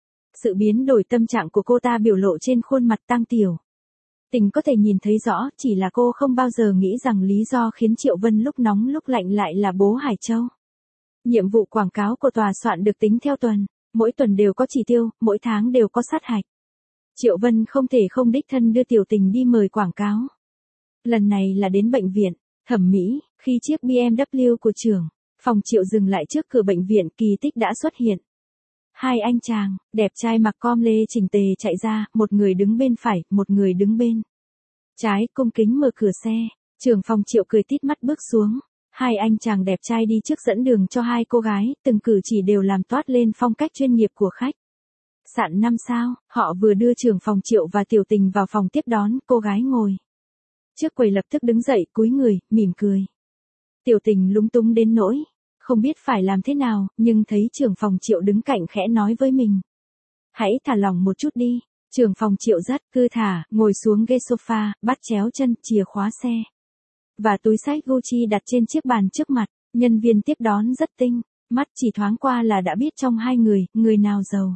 Speaker 1: Sự biến đổi tâm trạng của cô ta biểu lộ trên khuôn mặt Tăng Tiểu Tình có thể nhìn thấy rõ, chỉ là cô không bao giờ nghĩ rằng lý do khiến Triệu Vân lúc nóng lúc lạnh lại là bố Hải Châu. Nhiệm vụ quảng cáo của tòa soạn được tính theo tuần, mỗi tuần đều có chỉ tiêu, mỗi tháng đều có sát hạch. Triệu Vân không thể không đích thân đưa Tiểu Tình đi mời quảng cáo. Lần này là đến bệnh viện thẩm mỹ, khi chiếc bê em vê của trưởng phòng Triệu dừng lại trước cửa bệnh viện, kỳ tích đã xuất hiện. Hai anh chàng đẹp trai mặc com lê chỉnh tề chạy ra, một người đứng bên phải, một người đứng bên trái, cung kính mở cửa xe. Trưởng phòng Triệu cười tít mắt bước xuống. Hai anh chàng đẹp trai đi trước dẫn đường cho hai cô gái, từng cử chỉ đều làm toát lên phong cách chuyên nghiệp của khách Sạn năm sao, họ vừa đưa trưởng phòng Triệu và Tiểu Tình vào phòng tiếp đón, cô gái ngồi trước quầy lập tức đứng dậy, cúi người, mỉm cười. Tiểu Tình lúng túng đến nỗi không biết phải làm thế nào, nhưng thấy trưởng phòng Triệu đứng cạnh khẽ nói với mình. Hãy thả lỏng một chút đi. Trưởng phòng Triệu rất cư thả, ngồi xuống ghế sofa, bắt chéo chân, chìa khóa xe và túi xách Gucci đặt trên chiếc bàn trước mặt. Nhân viên tiếp đón rất tinh, mắt chỉ thoáng qua là đã biết trong hai người, người nào giàu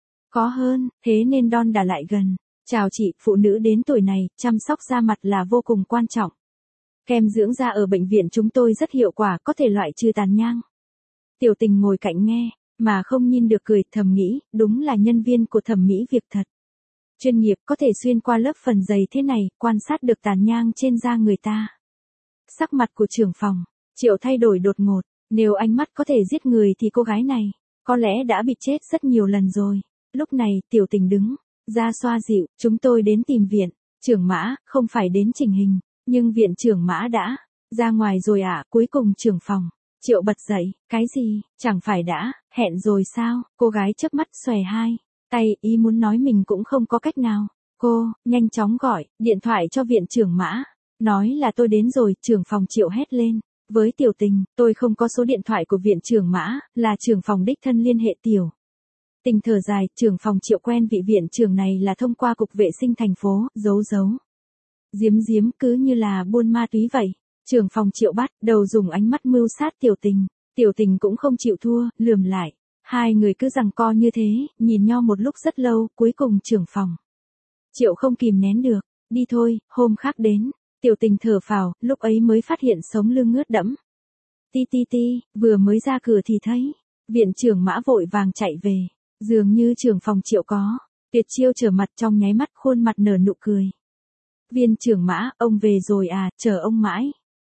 Speaker 1: có hơn, thế nên đon đả lại gần. Chào chị, phụ nữ đến tuổi này, chăm sóc da mặt là vô cùng quan trọng. Kem dưỡng da ở bệnh viện chúng tôi rất hiệu quả, có thể loại trừ tàn nhang. Tiểu Tình ngồi cạnh nghe, mà không nhìn được cười, thầm nghĩ, đúng là nhân viên của thẩm mỹ việc thật. Chuyên nghiệp, có thể xuyên qua lớp phần dày thế này, quan sát được tàn nhang trên da người ta. Sắc mặt của trưởng phòng Triệu thay đổi đột ngột, nếu ánh mắt có thể giết người thì cô gái này có lẽ đã bị chết rất nhiều lần rồi. Lúc này, Tiểu Tình đứng ra xoa dịu, chúng tôi đến tìm viện trưởng Mã, không phải đến chỉnh hình, nhưng viện trưởng Mã đã ra ngoài rồi ạ. À? Cuối cùng trưởng phòng Triệu bật dậy, cái gì, chẳng phải đã hẹn rồi sao? Cô gái chớp mắt xòe hai tay, ý muốn nói mình cũng không có cách nào. Cô nhanh chóng gọi điện thoại cho viện trưởng Mã, nói là tôi đến rồi. Trưởng phòng Triệu hét lên với Tiểu Tình, tôi không có số điện thoại của viện trưởng Mã, là trưởng phòng đích thân liên hệ. Tiểu Tình thở dài, trưởng phòng Triệu quen vị viện trưởng này là thông qua cục vệ sinh thành phố, giấu giấu giếm giếm, cứ như là buôn ma túy vậy. Trưởng phòng Triệu bắt đầu dùng ánh mắt mưu sát Tiểu Tình. Tiểu Tình cũng không chịu thua, lườm lại. Hai người cứ giằng co như thế, nhìn nhau một lúc rất lâu, cuối cùng trưởng phòng Triệu không kìm nén được, đi thôi, hôm khác đến. Tiểu Tình thở phào, lúc ấy mới phát hiện sống lưng ướt đẫm. Ti ti ti, vừa mới ra cửa thì thấy viện trưởng Mã vội vàng chạy về, dường như trưởng phòng Triệu có tuyệt chiêu trở mặt, trong nháy mắt khuôn mặt nở nụ cười. Viên trưởng Mã, ông về rồi à, chờ ông mãi.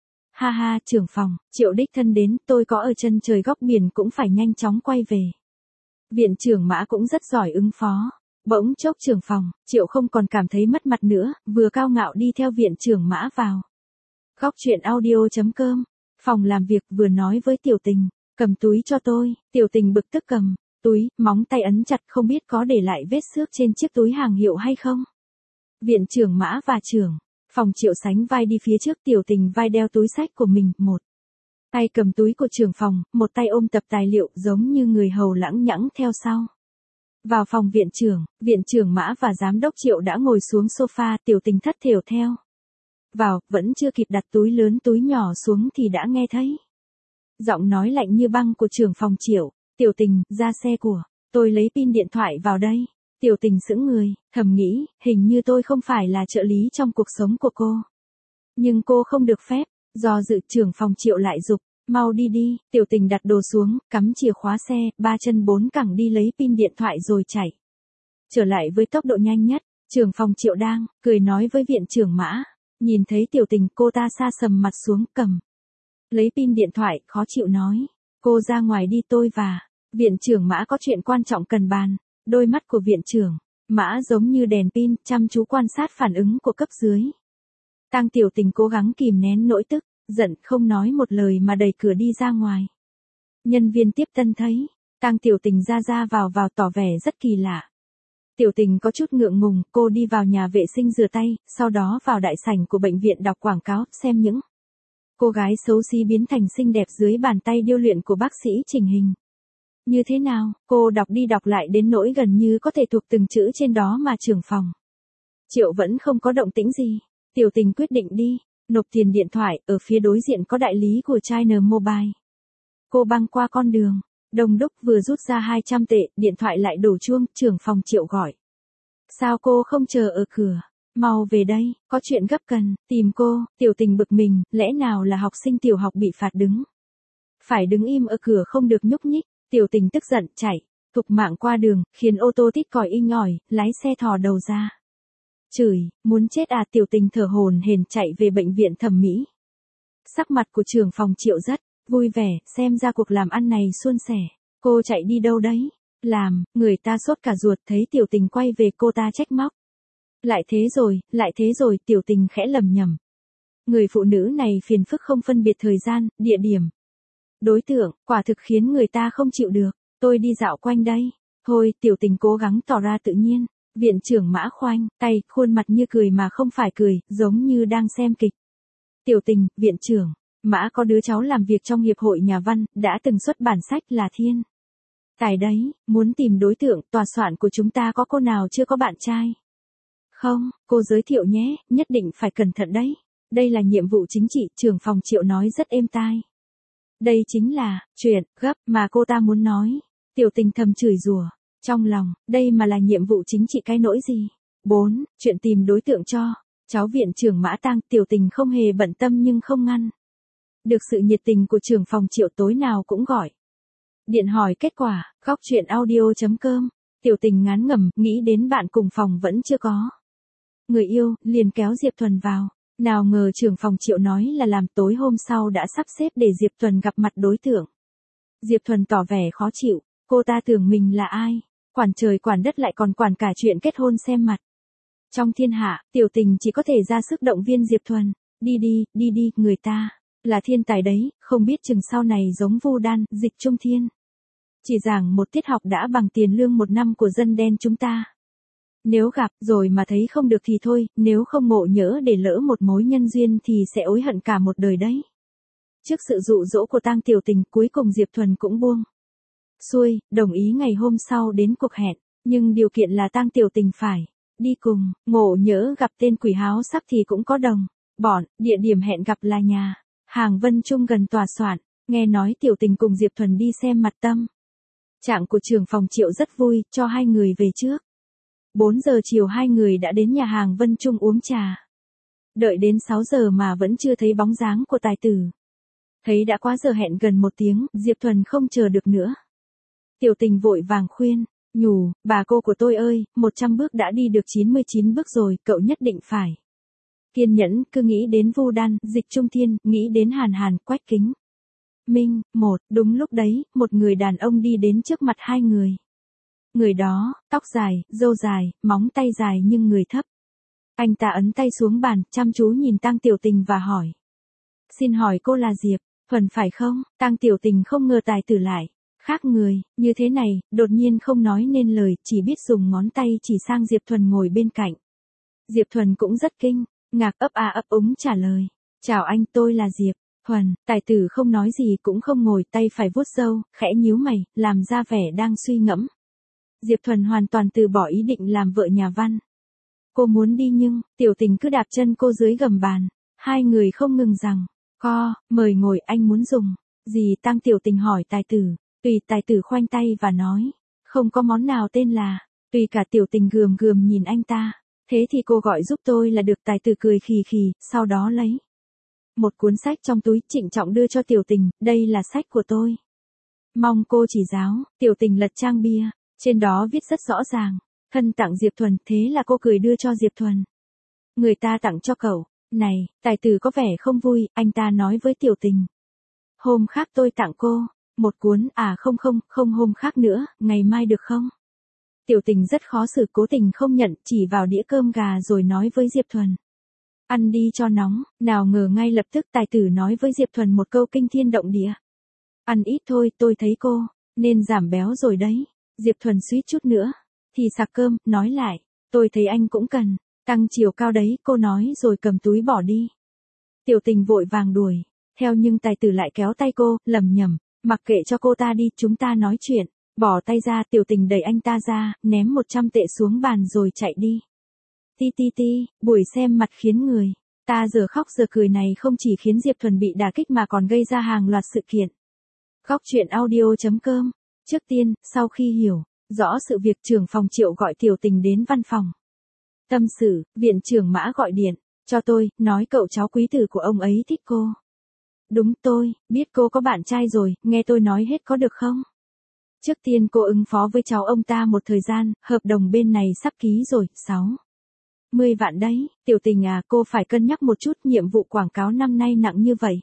Speaker 1: Ha ha, trưởng phòng Triệu đích thân đến, tôi có ở chân trời góc biển cũng phải nhanh chóng quay về. Viện trưởng Mã cũng rất giỏi ứng phó. Bỗng chốc trưởng phòng Triệu không còn cảm thấy mất mặt nữa, vừa cao ngạo đi theo viện trưởng Mã vào góc truyện audio chấm com, phòng làm việc, vừa nói với Tiểu Tình, cầm túi cho tôi. Tiểu Tình bực tức cầm túi, móng tay ấn chặt, không biết có để lại vết xước trên chiếc túi hàng hiệu hay không. Viện trưởng Mã và trưởng phòng Triệu sánh vai đi phía trước, Tiểu Tình vai đeo túi xách của mình, một tay cầm túi của trưởng phòng, một tay ôm tập tài liệu, giống như người hầu lãng nhãng theo sau. Vào phòng viện trưởng, viện trưởng Mã và giám đốc Triệu đã ngồi xuống sofa. Tiểu Tình thất thểu theo vào, vẫn chưa kịp đặt túi lớn túi nhỏ xuống thì đã nghe thấy giọng nói lạnh như băng của trưởng phòng Triệu. Tiểu Tình, ra xe của tôi lấy pin điện thoại vào đây. Tiểu Tình sững người, thầm nghĩ, hình như tôi không phải là trợ lý trong cuộc sống của cô. Nhưng cô không được phép. Do dự, trưởng phòng Triệu lại giục, mau đi đi. Tiểu Tình đặt đồ xuống, cắm chìa khóa xe, ba chân bốn cẳng đi lấy pin điện thoại rồi chạy trở lại với tốc độ nhanh nhất. Trưởng phòng Triệu đang cười nói với viện trưởng Mã, nhìn thấy Tiểu Tình, cô ta sa sầm mặt xuống, cầm lấy pin điện thoại, khó chịu nói, cô ra ngoài đi, tôi và viện trưởng Mã có chuyện quan trọng cần bàn. Đôi mắt của viện trưởng Mã giống như đèn pin, chăm chú quan sát phản ứng của cấp dưới. Tang Tiểu Tình cố gắng kìm nén nỗi tức giận, không nói một lời mà đẩy cửa đi ra ngoài. Nhân viên tiếp tân thấy Tang Tiểu Tình ra ra vào vào tỏ vẻ rất kỳ lạ. Tiểu Tình có chút ngượng ngùng, cô đi vào nhà vệ sinh rửa tay, sau đó vào đại sảnh của bệnh viện đọc quảng cáo, xem những cô gái xấu xí biến thành xinh đẹp dưới bàn tay điêu luyện của bác sĩ chỉnh hình. Như thế nào, cô đọc đi đọc lại đến nỗi gần như có thể thuộc từng chữ trên đó mà trưởng phòng Triệu vẫn không có động tĩnh gì. Tiểu Tình quyết định đi nộp tiền điện thoại, ở phía đối diện có đại lý của China Mobile. Cô băng qua con đường đông đúc, vừa rút ra hai trăm tệ, điện thoại lại đổ chuông, trưởng phòng Triệu gọi. Sao cô không chờ ở cửa? Mau về đây, có chuyện gấp cần tìm cô. Tiểu Tình bực mình, lẽ nào là học sinh tiểu học bị phạt đứng phải đứng im ở cửa không được nhúc nhích. Tiểu Tình tức giận chạy thục mạng qua đường, khiến ô tô tít còi inh ỏi, lái xe thò đầu ra chửi, muốn chết à. Tiểu Tình thở hổn hển chạy về bệnh viện thẩm mỹ. Sắc mặt của trưởng phòng Triệu rất vui vẻ, xem ra cuộc làm ăn này suôn sẻ. Cô chạy đi đâu đấy? Làm người ta sốt cả ruột, thấy Tiểu Tình quay về cô ta trách móc. Lại thế rồi, lại thế rồi. Tiểu Tình khẽ lầm nhầm. Người phụ nữ này phiền phức không phân biệt thời gian, địa điểm, đối tượng, quả thực khiến người ta không chịu được. Tôi đi dạo quanh đây Thôi, tiểu tình cố gắng tỏ ra tự nhiên. Viện trưởng Mã khoanh tay, khuôn mặt như cười mà không phải cười, giống như đang xem kịch. Tiểu tình, viện trưởng, Mã có đứa cháu làm việc trong hiệp hội nhà văn, đã từng xuất bản sách là Thiên Tài đấy, muốn tìm đối tượng, tòa soạn của chúng ta có cô nào chưa có bạn trai? Không, cô giới thiệu nhé, nhất định phải cẩn thận đấy. Đây là nhiệm vụ chính trị, trưởng phòng Triệu nói rất êm tai. Đây chính là, chuyện, gấp, mà cô ta muốn nói. Tiểu tình thầm chửi rủa. Trong lòng, đây mà là nhiệm vụ chính trị cái nỗi gì? bốn. Chuyện tìm đối tượng cho. Cháu viện trưởng Mã Tang, tiểu tình không hề bận tâm nhưng không ngăn được sự nhiệt tình của trưởng phòng Triệu, tối nào cũng gọi điện hỏi kết quả. Góc truyện audio chấm com. Tiểu tình ngán ngẩm, nghĩ đến bạn cùng phòng vẫn chưa có người yêu, liền kéo Diệp Thuần vào. Nào ngờ trưởng phòng Triệu nói là làm, tối hôm sau đã sắp xếp để Diệp Thuần gặp mặt đối tượng. Diệp Thuần tỏ vẻ khó chịu, cô ta tưởng mình là ai, quản trời quản đất lại còn quản cả chuyện kết hôn xem mặt. Trong thiên hạ, tiểu tình chỉ có thể ra sức động viên Diệp Thuần, đi đi, đi đi, người ta là thiên tài đấy, không biết chừng sau này giống Vu Đan, Dịch Trung Thiên. Chỉ giảng một tiết học đã bằng tiền lương một năm của dân đen chúng ta. Nếu gặp rồi mà thấy không được thì thôi, nếu không ngộ nhỡ để lỡ một mối nhân duyên thì sẽ ối hận cả một đời đấy. Trước sự dụ dỗ của Tang tiểu tình, cuối cùng Diệp Thuần cũng buông xuôi, đồng ý ngày hôm sau đến cuộc hẹn, nhưng điều kiện là Tang tiểu tình phải đi cùng, ngộ nhỡ gặp tên quỷ háo sắc thì cũng có đồng bọn. Địa điểm hẹn gặp là nhà hàng Vân Trung gần tòa soạn. Nghe nói tiểu tình cùng Diệp Thuần đi xem mặt tâm trạng của trưởng phòng Triệu rất vui, cho hai người về trước. bốn giờ chiều hai người đã đến nhà hàng Vân Trung uống trà. Đợi đến sáu giờ mà vẫn chưa thấy bóng dáng của tài tử. Thấy đã quá giờ hẹn gần một tiếng, Diệp Thuần không chờ được nữa. Tiểu tình vội vàng khuyên, nhủ, bà cô của tôi ơi, một trăm bước đã đi được chín mươi chín bước rồi, cậu nhất định phải kiên nhẫn, cứ nghĩ đến Vu Đan, Dịch Trung Thiên, nghĩ đến Hàn Hàn, Quách Kính Minh. Một, đúng lúc đấy, một người đàn ông đi đến trước mặt hai người. Người đó, tóc dài, râu dài, móng tay dài nhưng người thấp. Anh ta ấn tay xuống bàn, chăm chú nhìn Tang tiểu tình và hỏi. Xin hỏi cô là Diệp Thuần phải không? Tang tiểu tình không ngờ tài tử lại khác người, như thế này, đột nhiên không nói nên lời, chỉ biết dùng ngón tay chỉ sang Diệp Thuần ngồi bên cạnh. Diệp Thuần cũng rất kinh ngạc, ấp a ấp úng trả lời. Chào anh, tôi là Diệp Thuần. Tài tử không nói gì cũng không ngồi, tay phải vuốt râu, khẽ nhíu mày, làm ra vẻ đang suy ngẫm. Diệp Thuần hoàn toàn từ bỏ ý định làm vợ nhà văn. Cô muốn đi nhưng, tiểu tình cứ đạp chân cô dưới gầm bàn. Hai người không ngừng rằng, co, mời ngồi, anh muốn dùng gì? Tang tiểu tình hỏi tài tử. Tùy. Tài tử khoanh tay và nói, không có món nào tên là tùy cả. Tiểu tình gườm gườm nhìn anh ta. Thế thì cô gọi giúp tôi là được. Tài tử cười khì khì, sau đó lấy một cuốn sách trong túi, trịnh trọng đưa cho tiểu tình. Đây là sách của tôi, mong cô chỉ giáo. Tiểu tình lật trang bìa, trên đó viết rất rõ ràng, thân tặng Diệp Thuần. Thế là cô cười đưa cho Diệp Thuần. Người ta tặng cho cậu. Này, tài tử có vẻ không vui, anh ta nói với tiểu tình. Hôm khác tôi tặng cô một cuốn, à không không, không hôm khác nữa, ngày mai được không? Tiểu tình rất khó xử, cố tình không nhận, chỉ vào đĩa cơm gà rồi nói với Diệp Thuần. Ăn đi cho nóng. Nào ngờ ngay lập tức tài tử nói với Diệp Thuần một câu kinh thiên động địa. Ăn ít thôi, tôi thấy cô nên giảm béo rồi đấy. Diệp Thuần suýt chút nữa thì sặc cơm, nói lại. Tôi thấy anh cũng cần tăng chiều cao đấy, cô nói rồi cầm túi bỏ đi. Tiểu tình vội vàng đuổi theo nhưng tài tử lại kéo tay cô, lẩm nhẩm. Mặc kệ cho cô ta đi, chúng ta nói chuyện. Bỏ tay ra, tiểu tình đẩy anh ta ra, ném một trăm tệ xuống bàn rồi chạy đi. Ti ti ti, buổi xem mặt khiến người ta giờ khóc giờ cười này không chỉ khiến Diệp Thuần bị đả kích mà còn gây ra hàng loạt sự kiện. Góc truyện audio chấm com. Trước tiên, sau khi hiểu rõ sự việc, trưởng phòng Triệu gọi tiểu tình đến văn phòng. Tâm sự, viện trưởng Mã gọi điện cho tôi, nói cậu cháu quý tử của ông ấy thích cô. Đúng, tôi biết cô có bạn trai rồi, nghe tôi nói hết có được không? Trước tiên cô ứng phó với cháu ông ta một thời gian, hợp đồng bên này sắp ký rồi. Sáu mươi vạn đấy. Tiểu tình à, cô phải cân nhắc một chút, nhiệm vụ quảng cáo năm nay nặng như vậy.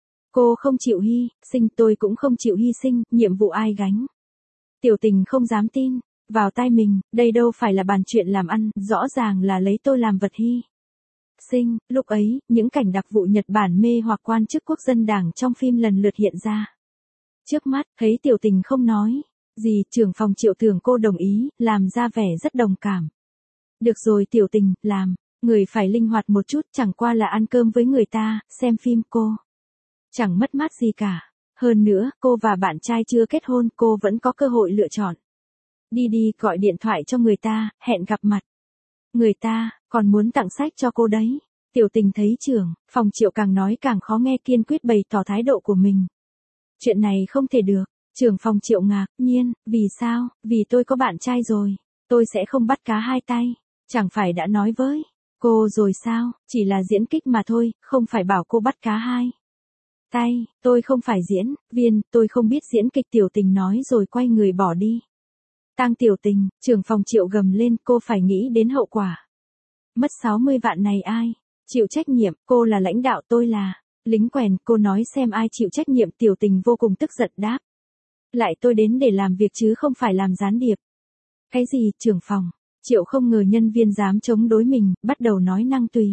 Speaker 1: Cô không chịu hy sinh, tôi cũng không chịu hy sinh, nhiệm vụ ai gánh? Tiểu tình không dám tin vào tai mình, đây đâu phải là bàn chuyện làm ăn, rõ ràng là lấy tôi làm vật hy sinh. Lúc ấy, những cảnh đặc vụ Nhật Bản mê hoặc quan chức quốc dân đảng trong phim lần lượt hiện ra trước mắt. Thấy tiểu tình không nói Gì, trưởng phòng Triệu tưởng cô đồng ý, làm ra vẻ rất đồng cảm. Được rồi Tiểu Tình, làm, người phải linh hoạt một chút, chẳng qua là ăn cơm với người ta, xem phim cô. Chẳng mất mát gì cả. Hơn nữa, cô và bạn trai chưa kết hôn, cô vẫn có cơ hội lựa chọn. Đi đi, gọi điện thoại cho người ta, hẹn gặp mặt. Người ta, còn muốn tặng sách cho cô đấy. Tiểu Tình thấy trưởng, phòng Triệu càng nói càng khó nghe, kiên quyết bày tỏ thái độ của mình. Chuyện này không thể được. Trưởng phòng Triệu ngạc nhiên, vì sao, vì tôi có bạn trai rồi. Tôi sẽ không bắt cá hai tay. Chẳng phải đã nói với cô rồi sao, chỉ là diễn kịch mà thôi, không phải bảo cô bắt cá hai tay, tôi không phải diễn viên, tôi không biết diễn kịch. Tiểu Tình nói rồi quay người bỏ đi. Tang Tiểu Tình, trưởng phòng Triệu gầm lên, cô phải nghĩ đến hậu quả. Mất sáu mươi vạn này ai chịu trách nhiệm, cô là lãnh đạo, tôi là lính quèn, cô nói xem ai chịu trách nhiệm. Tiểu Tình vô cùng tức giận đáp. Lại tôi đến để làm việc chứ không phải làm gián điệp. Cái gì, trưởng phòng? Triệu không ngờ nhân viên dám chống đối mình, bắt đầu nói năng tùy.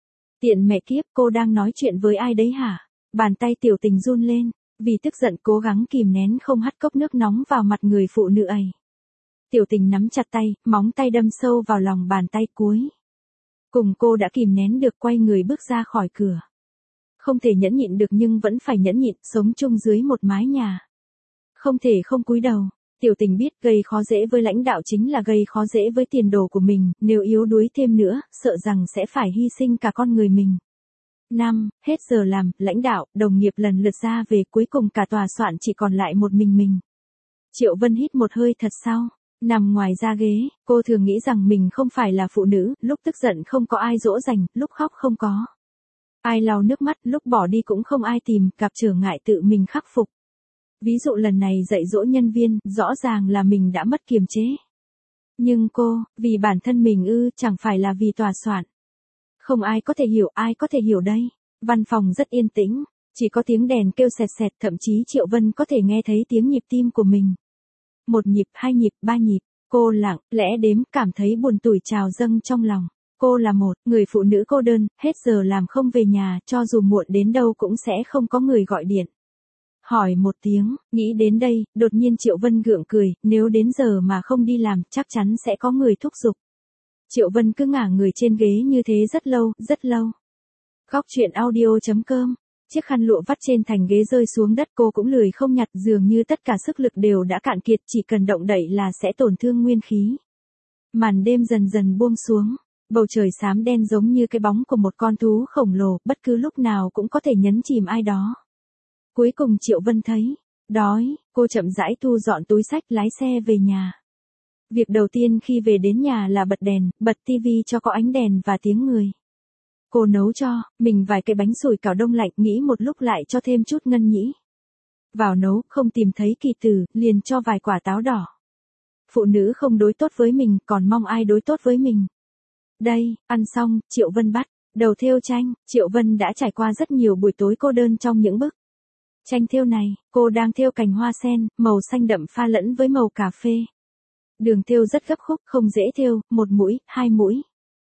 Speaker 1: Tiện mẹ kiếp, cô đang nói chuyện với ai đấy hả? Bàn tay Tiểu Tình run lên, vì tức giận cố gắng kìm nén không hắt cốc nước nóng vào mặt người phụ nữ ấy. Tiểu Tình nắm chặt tay, móng tay đâm sâu vào lòng bàn tay cuối. Cùng cô đã kìm nén được, quay người bước ra khỏi cửa. Không thể nhẫn nhịn được nhưng vẫn phải nhẫn nhịn, sống chung dưới một mái nhà. Không thể không cúi đầu. Tiểu Tình biết gây khó dễ với lãnh đạo chính là gây khó dễ với tiền đồ của mình, nếu yếu đuối thêm nữa, sợ rằng sẽ phải hy sinh cả con người mình. Năm, hết giờ làm, lãnh đạo, đồng nghiệp lần lượt ra về, cuối cùng cả tòa soạn chỉ còn lại một mình mình. Triệu Vân hít một hơi thật sâu, nằm ngoài ra ghế, cô thường nghĩ rằng mình không phải là phụ nữ, lúc tức giận không có ai dỗ dành, lúc khóc không có ai lau nước mắt, lúc bỏ đi cũng không ai tìm, gặp trở ngại tự mình khắc phục. Ví dụ lần này dạy dỗ nhân viên, rõ ràng là mình đã mất kiềm chế. Nhưng cô, vì bản thân mình ư, chẳng phải là vì tòa soạn. Không ai có thể hiểu, ai có thể hiểu đây. Văn phòng rất yên tĩnh, chỉ có tiếng đèn kêu sẹt sẹt, thậm chí Triệu Vân có thể nghe thấy tiếng nhịp tim của mình. Một nhịp, hai nhịp, ba nhịp, cô lặng lẽ đếm, cảm thấy buồn tủi trào dâng trong lòng. Cô là một người phụ nữ cô đơn, hết giờ làm không về nhà, cho dù muộn đến đâu cũng sẽ không có người gọi điện hỏi một tiếng. Nghĩ đến đây, đột nhiên Triệu Vân gượng cười, nếu đến giờ mà không đi làm, chắc chắn sẽ có người thúc giục. Triệu Vân cứ ngả người trên ghế như thế rất lâu, rất lâu. Góc truyện audio chấm com. Chiếc khăn lụa vắt trên thành ghế rơi xuống đất, cô cũng lười không nhặt, dường như tất cả sức lực đều đã cạn kiệt, chỉ cần động đậy là sẽ tổn thương nguyên khí. Màn đêm dần dần buông xuống, bầu trời xám đen giống như cái bóng của một con thú khổng lồ, bất cứ lúc nào cũng có thể nhấn chìm ai đó. Cuối cùng Triệu Vân thấy đói, cô chậm rãi thu dọn túi xách, lái xe về nhà. Việc đầu tiên khi về đến nhà là bật đèn, bật tivi cho có ánh đèn và tiếng người. Cô nấu cho mình vài cái bánh sủi cảo đông lạnh, nghĩ một lúc lại cho thêm chút ngân nhĩ vào nấu, không tìm thấy kỳ tử, liền cho vài quả táo đỏ. Phụ nữ không đối tốt với mình, còn mong ai đối tốt với mình. Đây, ăn xong, Triệu Vân bắt đầu thêu tranh. Triệu Vân đã trải qua rất nhiều buổi tối cô đơn trong những bức tranh thêu này. Cô đang thêu cành hoa sen, màu xanh đậm pha lẫn với màu cà phê. Đường thêu rất gấp khúc, không dễ thêu, một mũi, hai mũi,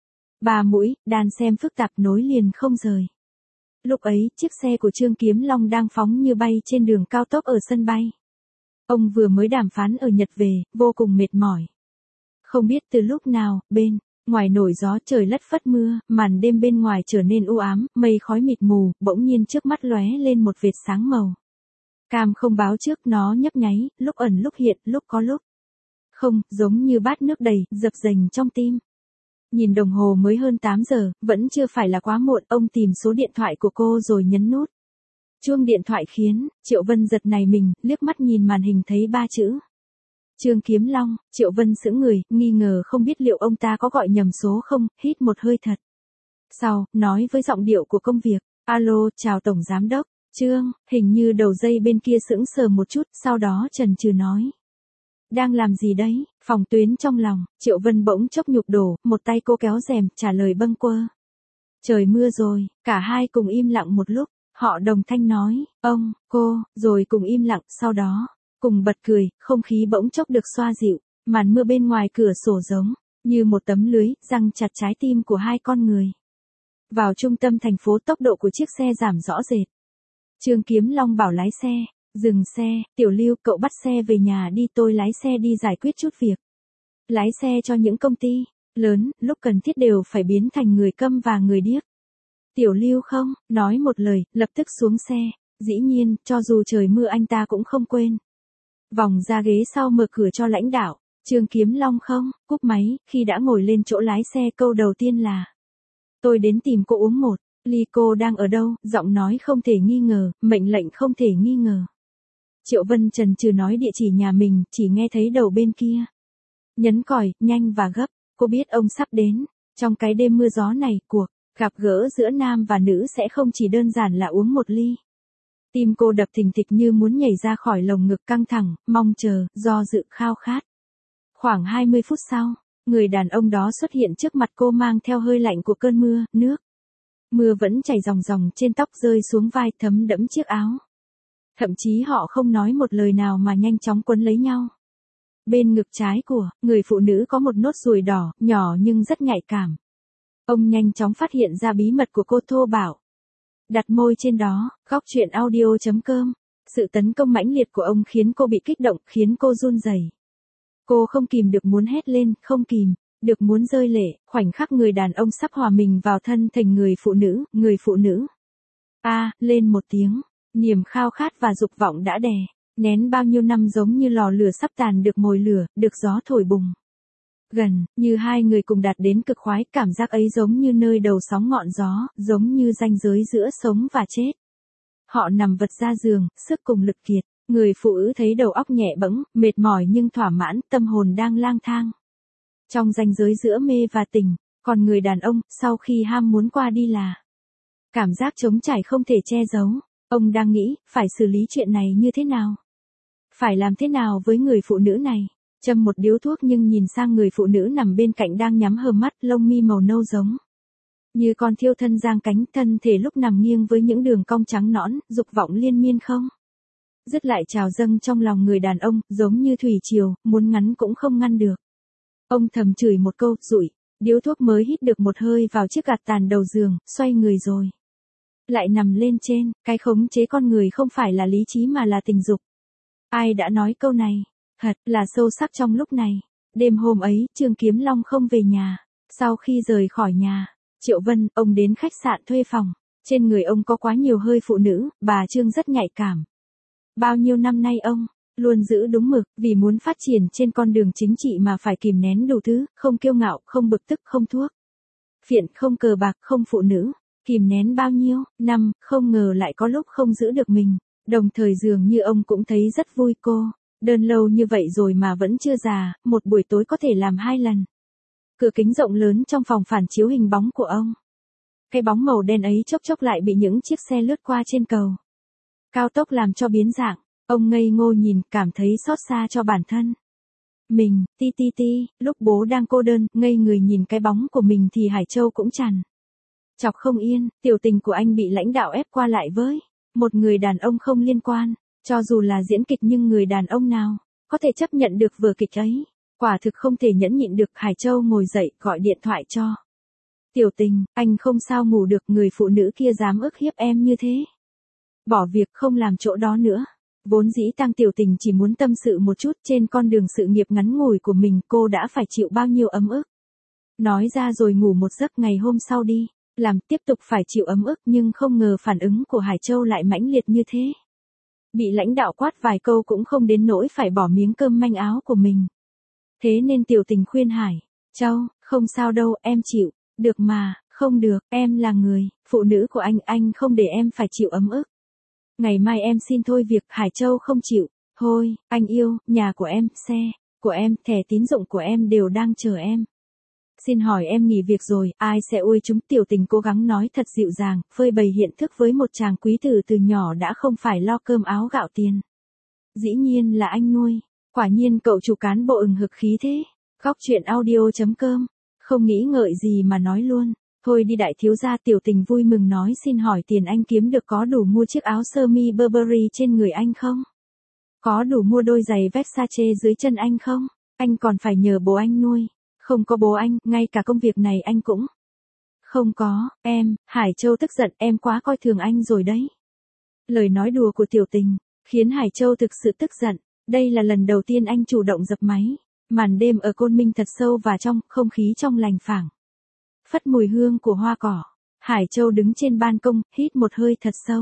Speaker 1: ba mũi, đan xem phức tạp, nối liền không rời. Lúc ấy, chiếc xe của Trương Kiếm Long đang phóng như bay trên đường cao tốc ở sân bay. Ông vừa mới đàm phán ở Nhật về, vô cùng mệt mỏi. Không biết từ lúc nào, bên ngoài nổi gió, trời lất phất mưa, màn đêm bên ngoài trở nên u ám, mây khói mịt mù, bỗng nhiên trước mắt lóe lên một vệt sáng màu cam không báo trước, nó nhấp nháy, lúc ẩn lúc hiện, lúc có lúc không, giống như bát nước đầy, dập dềnh trong tim. Nhìn đồng hồ mới hơn tám giờ, vẫn chưa phải là quá muộn, ông tìm số điện thoại của cô rồi nhấn nút. Chuông điện thoại khiến Triệu Vân giật nảy mình, liếc mắt nhìn màn hình thấy ba chữ Trương Kiếm Long. Triệu Vân sững người, nghi ngờ không biết liệu ông ta có gọi nhầm số không, hít một hơi thật sau, nói với giọng điệu của công việc. Alo, chào Tổng Giám Đốc Trương. Hình như đầu dây bên kia sững sờ một chút, sau đó chần chừ nói. Đang làm gì đấy? Phòng tuyến trong lòng, Triệu Vân bỗng chốc nhục đổ, một tay cô kéo rèm, trả lời bâng quơ. Trời mưa rồi. Cả hai cùng im lặng một lúc, họ đồng thanh nói, ông, cô, rồi cùng im lặng, sau đó cùng bật cười, không khí bỗng chốc được xoa dịu, màn mưa bên ngoài cửa sổ giống như một tấm lưới, giăng chặt trái tim của hai con người. Vào trung tâm thành phố, tốc độ của chiếc xe giảm rõ rệt. Trương Kiếm Long bảo lái xe Dừng xe, Tiểu Lưu, cậu bắt xe về nhà đi, tôi lái xe đi giải quyết chút việc. Lái xe cho những công ty lớn, lúc cần thiết đều phải biến thành người câm và người điếc. Tiểu Lưu không, nói một lời, lập tức xuống xe. Dĩ nhiên, cho dù trời mưa anh ta cũng không quên. Vòng ra ghế sau mở cửa cho lãnh đạo. Trương Kiếm Long không, cúp máy, khi đã ngồi lên chỗ lái xe câu đầu tiên là: tôi đến tìm cô uống một ly, cô đang ở đâu? Giọng nói không thể nghi ngờ, mệnh lệnh không thể nghi ngờ. Triệu Vân chần chừ nói địa chỉ nhà mình, chỉ nghe thấy đầu bên kia nhấn còi, nhanh và gấp. Cô biết ông sắp đến. Trong cái đêm mưa gió này, cuộc gặp gỡ giữa nam và nữ sẽ không chỉ đơn giản là uống một ly. Tim cô đập thình thịch như muốn nhảy ra khỏi lồng ngực, căng thẳng, mong chờ, do dự, khao khát. Khoảng hai mươi phút sau, người đàn ông đó xuất hiện trước mặt cô mang theo hơi lạnh của cơn mưa, nước. Mưa vẫn chảy ròng ròng trên tóc, rơi xuống vai, thấm đẫm chiếc áo. Thậm chí họ không nói một lời nào mà nhanh chóng quấn lấy nhau. Bên ngực trái của người phụ nữ có một nốt ruồi đỏ, nhỏ nhưng rất nhạy cảm. Ông nhanh chóng phát hiện ra bí mật của cô, thô bạo đặt môi trên đó. Góc truyện audio chấm com. Sự tấn công mãnh liệt của ông khiến cô bị kích động, khiến cô run rẩy. Cô không kìm được muốn hét lên, không kìm được muốn rơi lệ. Khoảnh khắc người đàn ông sắp hòa mình vào thân thành người phụ nữ, người phụ nữ a à, lên một tiếng. Niềm khao khát và dục vọng đã đè nén bao nhiêu năm giống như lò lửa sắp tàn, được mồi lửa, được gió thổi bùng. Gần, như hai người cùng đạt đến cực khoái, cảm giác ấy giống như nơi đầu sóng ngọn gió, giống như ranh giới giữa sống và chết. Họ nằm vật ra giường, sức cùng lực kiệt. Người phụ nữ thấy đầu óc nhẹ bẫng, mệt mỏi nhưng thỏa mãn, tâm hồn đang lang thang trong ranh giới giữa mê và tình. Còn người đàn ông, sau khi ham muốn qua đi là cảm giác trống trải không thể che giấu. Ông đang nghĩ, phải xử lý chuyện này như thế nào? Phải làm thế nào với người phụ nữ này? Châm một điếu thuốc nhưng nhìn sang người phụ nữ nằm bên cạnh đang nhắm hờ mắt, lông mi màu nâu giống như con thiêu thân giang cánh, thân thể lúc nằm nghiêng với những đường cong trắng nõn, dục vọng liên miên không dứt lại trào dâng trong lòng người đàn ông, giống như thủy triều, muốn ngăn cũng không ngăn được. Ông thầm chửi một câu, rụi điếu thuốc mới hít được một hơi vào chiếc gạt tàn đầu giường, xoay người rồi lại nằm lên trên. Cái khống chế con người không phải là lý trí mà là tình dục. Ai đã nói câu này? Thật là sâu sắc trong lúc này. Đêm hôm ấy, Trương Kiếm Long không về nhà. Sau khi rời khỏi nhà Triệu Vân, ông đến khách sạn thuê phòng. Trên người ông có quá nhiều hơi phụ nữ, bà Trương rất nhạy cảm. Bao nhiêu năm nay ông luôn giữ đúng mực, vì muốn phát triển trên con đường chính trị mà phải kìm nén đủ thứ, không kiêu ngạo, không bực tức, không thuốc phiện, không cờ bạc, không phụ nữ. Kìm nén bao nhiêu năm, không ngờ lại có lúc không giữ được mình. Đồng thời dường như ông cũng thấy rất vui. Cô đơn lâu như vậy rồi mà vẫn chưa già, một buổi tối có thể làm hai lần. Cửa kính rộng lớn trong phòng phản chiếu hình bóng của ông. Cái bóng màu đen ấy chốc chốc lại bị những chiếc xe lướt qua trên cầu cao tốc làm cho biến dạng. Ông ngây ngô nhìn, cảm thấy xót xa cho bản thân mình. Ti ti ti, lúc bố đang cô đơn, ngây người nhìn cái bóng của mình thì Hải Châu cũng chằn chọc không yên. Tiểu tình của anh bị lãnh đạo ép qua lại với một người đàn ông không liên quan. Cho dù là diễn kịch nhưng người đàn ông nào có thể chấp nhận được vở kịch ấy? Quả thực không thể nhẫn nhịn được. Hải Châu ngồi dậy, gọi điện thoại cho Tiểu tình. Anh không sao ngủ được, người phụ nữ kia dám ức hiếp em như thế. Bỏ việc không làm chỗ đó nữa. Vốn dĩ Tăng Tiểu Tình chỉ muốn tâm sự một chút, trên con đường sự nghiệp ngắn ngủi của mình cô đã phải chịu bao nhiêu ấm ức. Nói ra rồi ngủ một giấc, ngày hôm sau đi làm tiếp tục phải chịu ấm ức, nhưng không ngờ phản ứng của Hải Châu lại mãnh liệt như thế. Bị lãnh đạo quát vài câu cũng không đến nỗi phải bỏ miếng cơm manh áo của mình. Thế nên Tiểu Tình khuyên Hải Châu, không sao đâu, em chịu được mà. Không được, em là người phụ nữ của anh, anh không để em phải chịu ấm ức. Ngày mai em xin thôi việc. Hải Châu không chịu. Thôi, anh yêu, nhà của em, xe của em, thẻ tín dụng của em đều đang chờ em. Xin hỏi em nghỉ việc rồi, ai sẽ nuôi chúng? Tiểu Tình cố gắng nói thật dịu dàng, phơi bày hiện thức với một chàng quý tử từ nhỏ đã không phải lo cơm áo gạo tiền. Dĩ nhiên là anh nuôi. Quả nhiên cậu chủ cán bộ ừng hực khí thế. Góc truyện audio chấm com. Không nghĩ ngợi gì mà nói luôn. Thôi đi đại thiếu gia. Tiểu Tình vui mừng nói, xin hỏi tiền anh kiếm được có đủ mua chiếc áo sơ mi Burberry trên người anh không? Có đủ mua đôi giày Versace dưới chân anh không? Anh còn phải nhờ bố anh nuôi. Không có bố anh, ngay cả công việc này anh cũng không có. Em, Hải Châu tức giận, em quá coi thường anh rồi đấy. Lời nói đùa của Tiểu Tình khiến Hải Châu thực sự tức giận. Đây là lần đầu tiên anh chủ động dập máy. Màn đêm ở Côn Minh thật sâu và trong, không khí trong lành phảng. Phất mùi hương của hoa cỏ. Hải Châu đứng trên ban công, hít một hơi thật sâu.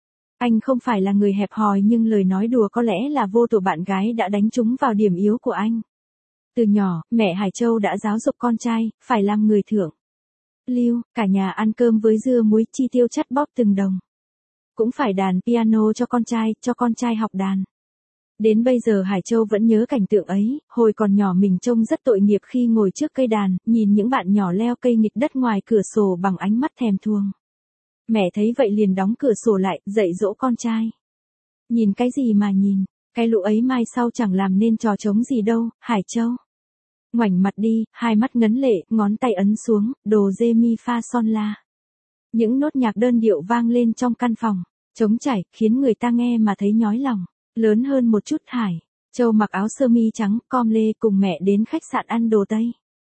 Speaker 1: Anh không phải là người hẹp hòi nhưng lời nói đùa có lẽ là vô tổ bạn gái đã đánh trúng vào điểm yếu của anh. Từ nhỏ, mẹ Hải Châu đã giáo dục con trai, phải làm người thượng lưu, cả nhà ăn cơm với dưa muối, chi tiêu chắt bóp từng đồng. Cũng phải đàn piano cho con trai, cho con trai học đàn. Đến bây giờ Hải Châu vẫn nhớ cảnh tượng ấy, hồi còn nhỏ mình trông rất tội nghiệp khi ngồi trước cây đàn, nhìn những bạn nhỏ leo cây nghịch đất ngoài cửa sổ bằng ánh mắt thèm thuồng. Mẹ thấy vậy liền đóng cửa sổ lại, dạy dỗ con trai. Nhìn cái gì mà nhìn, cái lũ ấy mai sau chẳng làm nên trò trống gì đâu, Hải Châu. Ngoảnh mặt đi, hai mắt ngấn lệ, ngón tay ấn xuống, đồ rê mi fa son la. Những nốt nhạc đơn điệu vang lên trong căn phòng, trống chảy, khiến người ta nghe mà thấy nhói lòng. Lớn hơn một chút Hải Châu mặc áo sơ mi trắng, com lê cùng mẹ đến khách sạn ăn đồ Tây.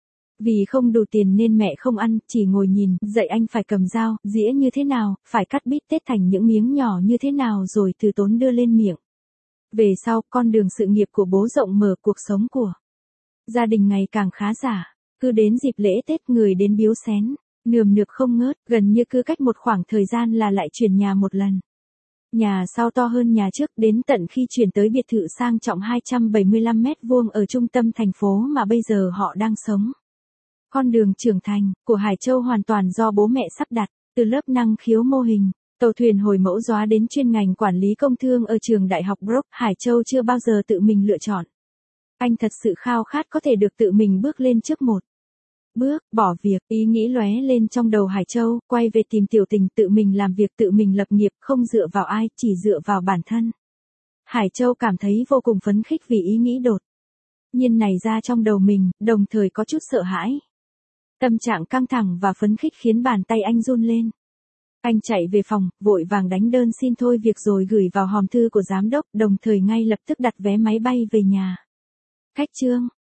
Speaker 1: Vì không đủ tiền nên mẹ không ăn, chỉ ngồi nhìn, dạy anh phải cầm dao, dĩa như thế nào, phải cắt bít tết thành những miếng nhỏ như thế nào rồi từ tốn đưa lên miệng. Về sau, con đường sự nghiệp của bố rộng mở, cuộc sống của gia đình ngày càng khá giả. Cứ đến dịp lễ Tết người đến biếu xén, nườm nượp không ngớt, gần như cứ cách một khoảng thời gian là lại chuyển nhà một lần. Nhà sau to hơn nhà trước đến tận khi chuyển tới biệt thự sang trọng hai trăm bảy mươi lăm mét vuông ở trung tâm thành phố mà bây giờ họ đang sống. Con đường trưởng thành của Hải Châu hoàn toàn do bố mẹ sắp đặt, từ lớp năng khiếu mô hình, tàu thuyền hồi mẫu gióa đến chuyên ngành quản lý công thương ở trường đại học Brook, Hải Châu chưa bao giờ tự mình lựa chọn. Anh thật sự khao khát có thể được tự mình bước lên trước một bước, bỏ việc, ý nghĩ lóe lên trong đầu Hải Châu, quay về tìm Tiểu Tình, tự mình làm việc, tự mình lập nghiệp, không dựa vào ai, chỉ dựa vào bản thân. Hải Châu cảm thấy vô cùng phấn khích vì ý nghĩ đột nhiên này ra trong đầu mình, đồng thời có chút sợ hãi. Tâm trạng căng thẳng và phấn khích khiến bàn tay anh run lên. Anh chạy về phòng, vội vàng đánh đơn xin thôi việc rồi gửi vào hòm thư của giám đốc, đồng thời ngay lập tức đặt vé máy bay về nhà. Cách chương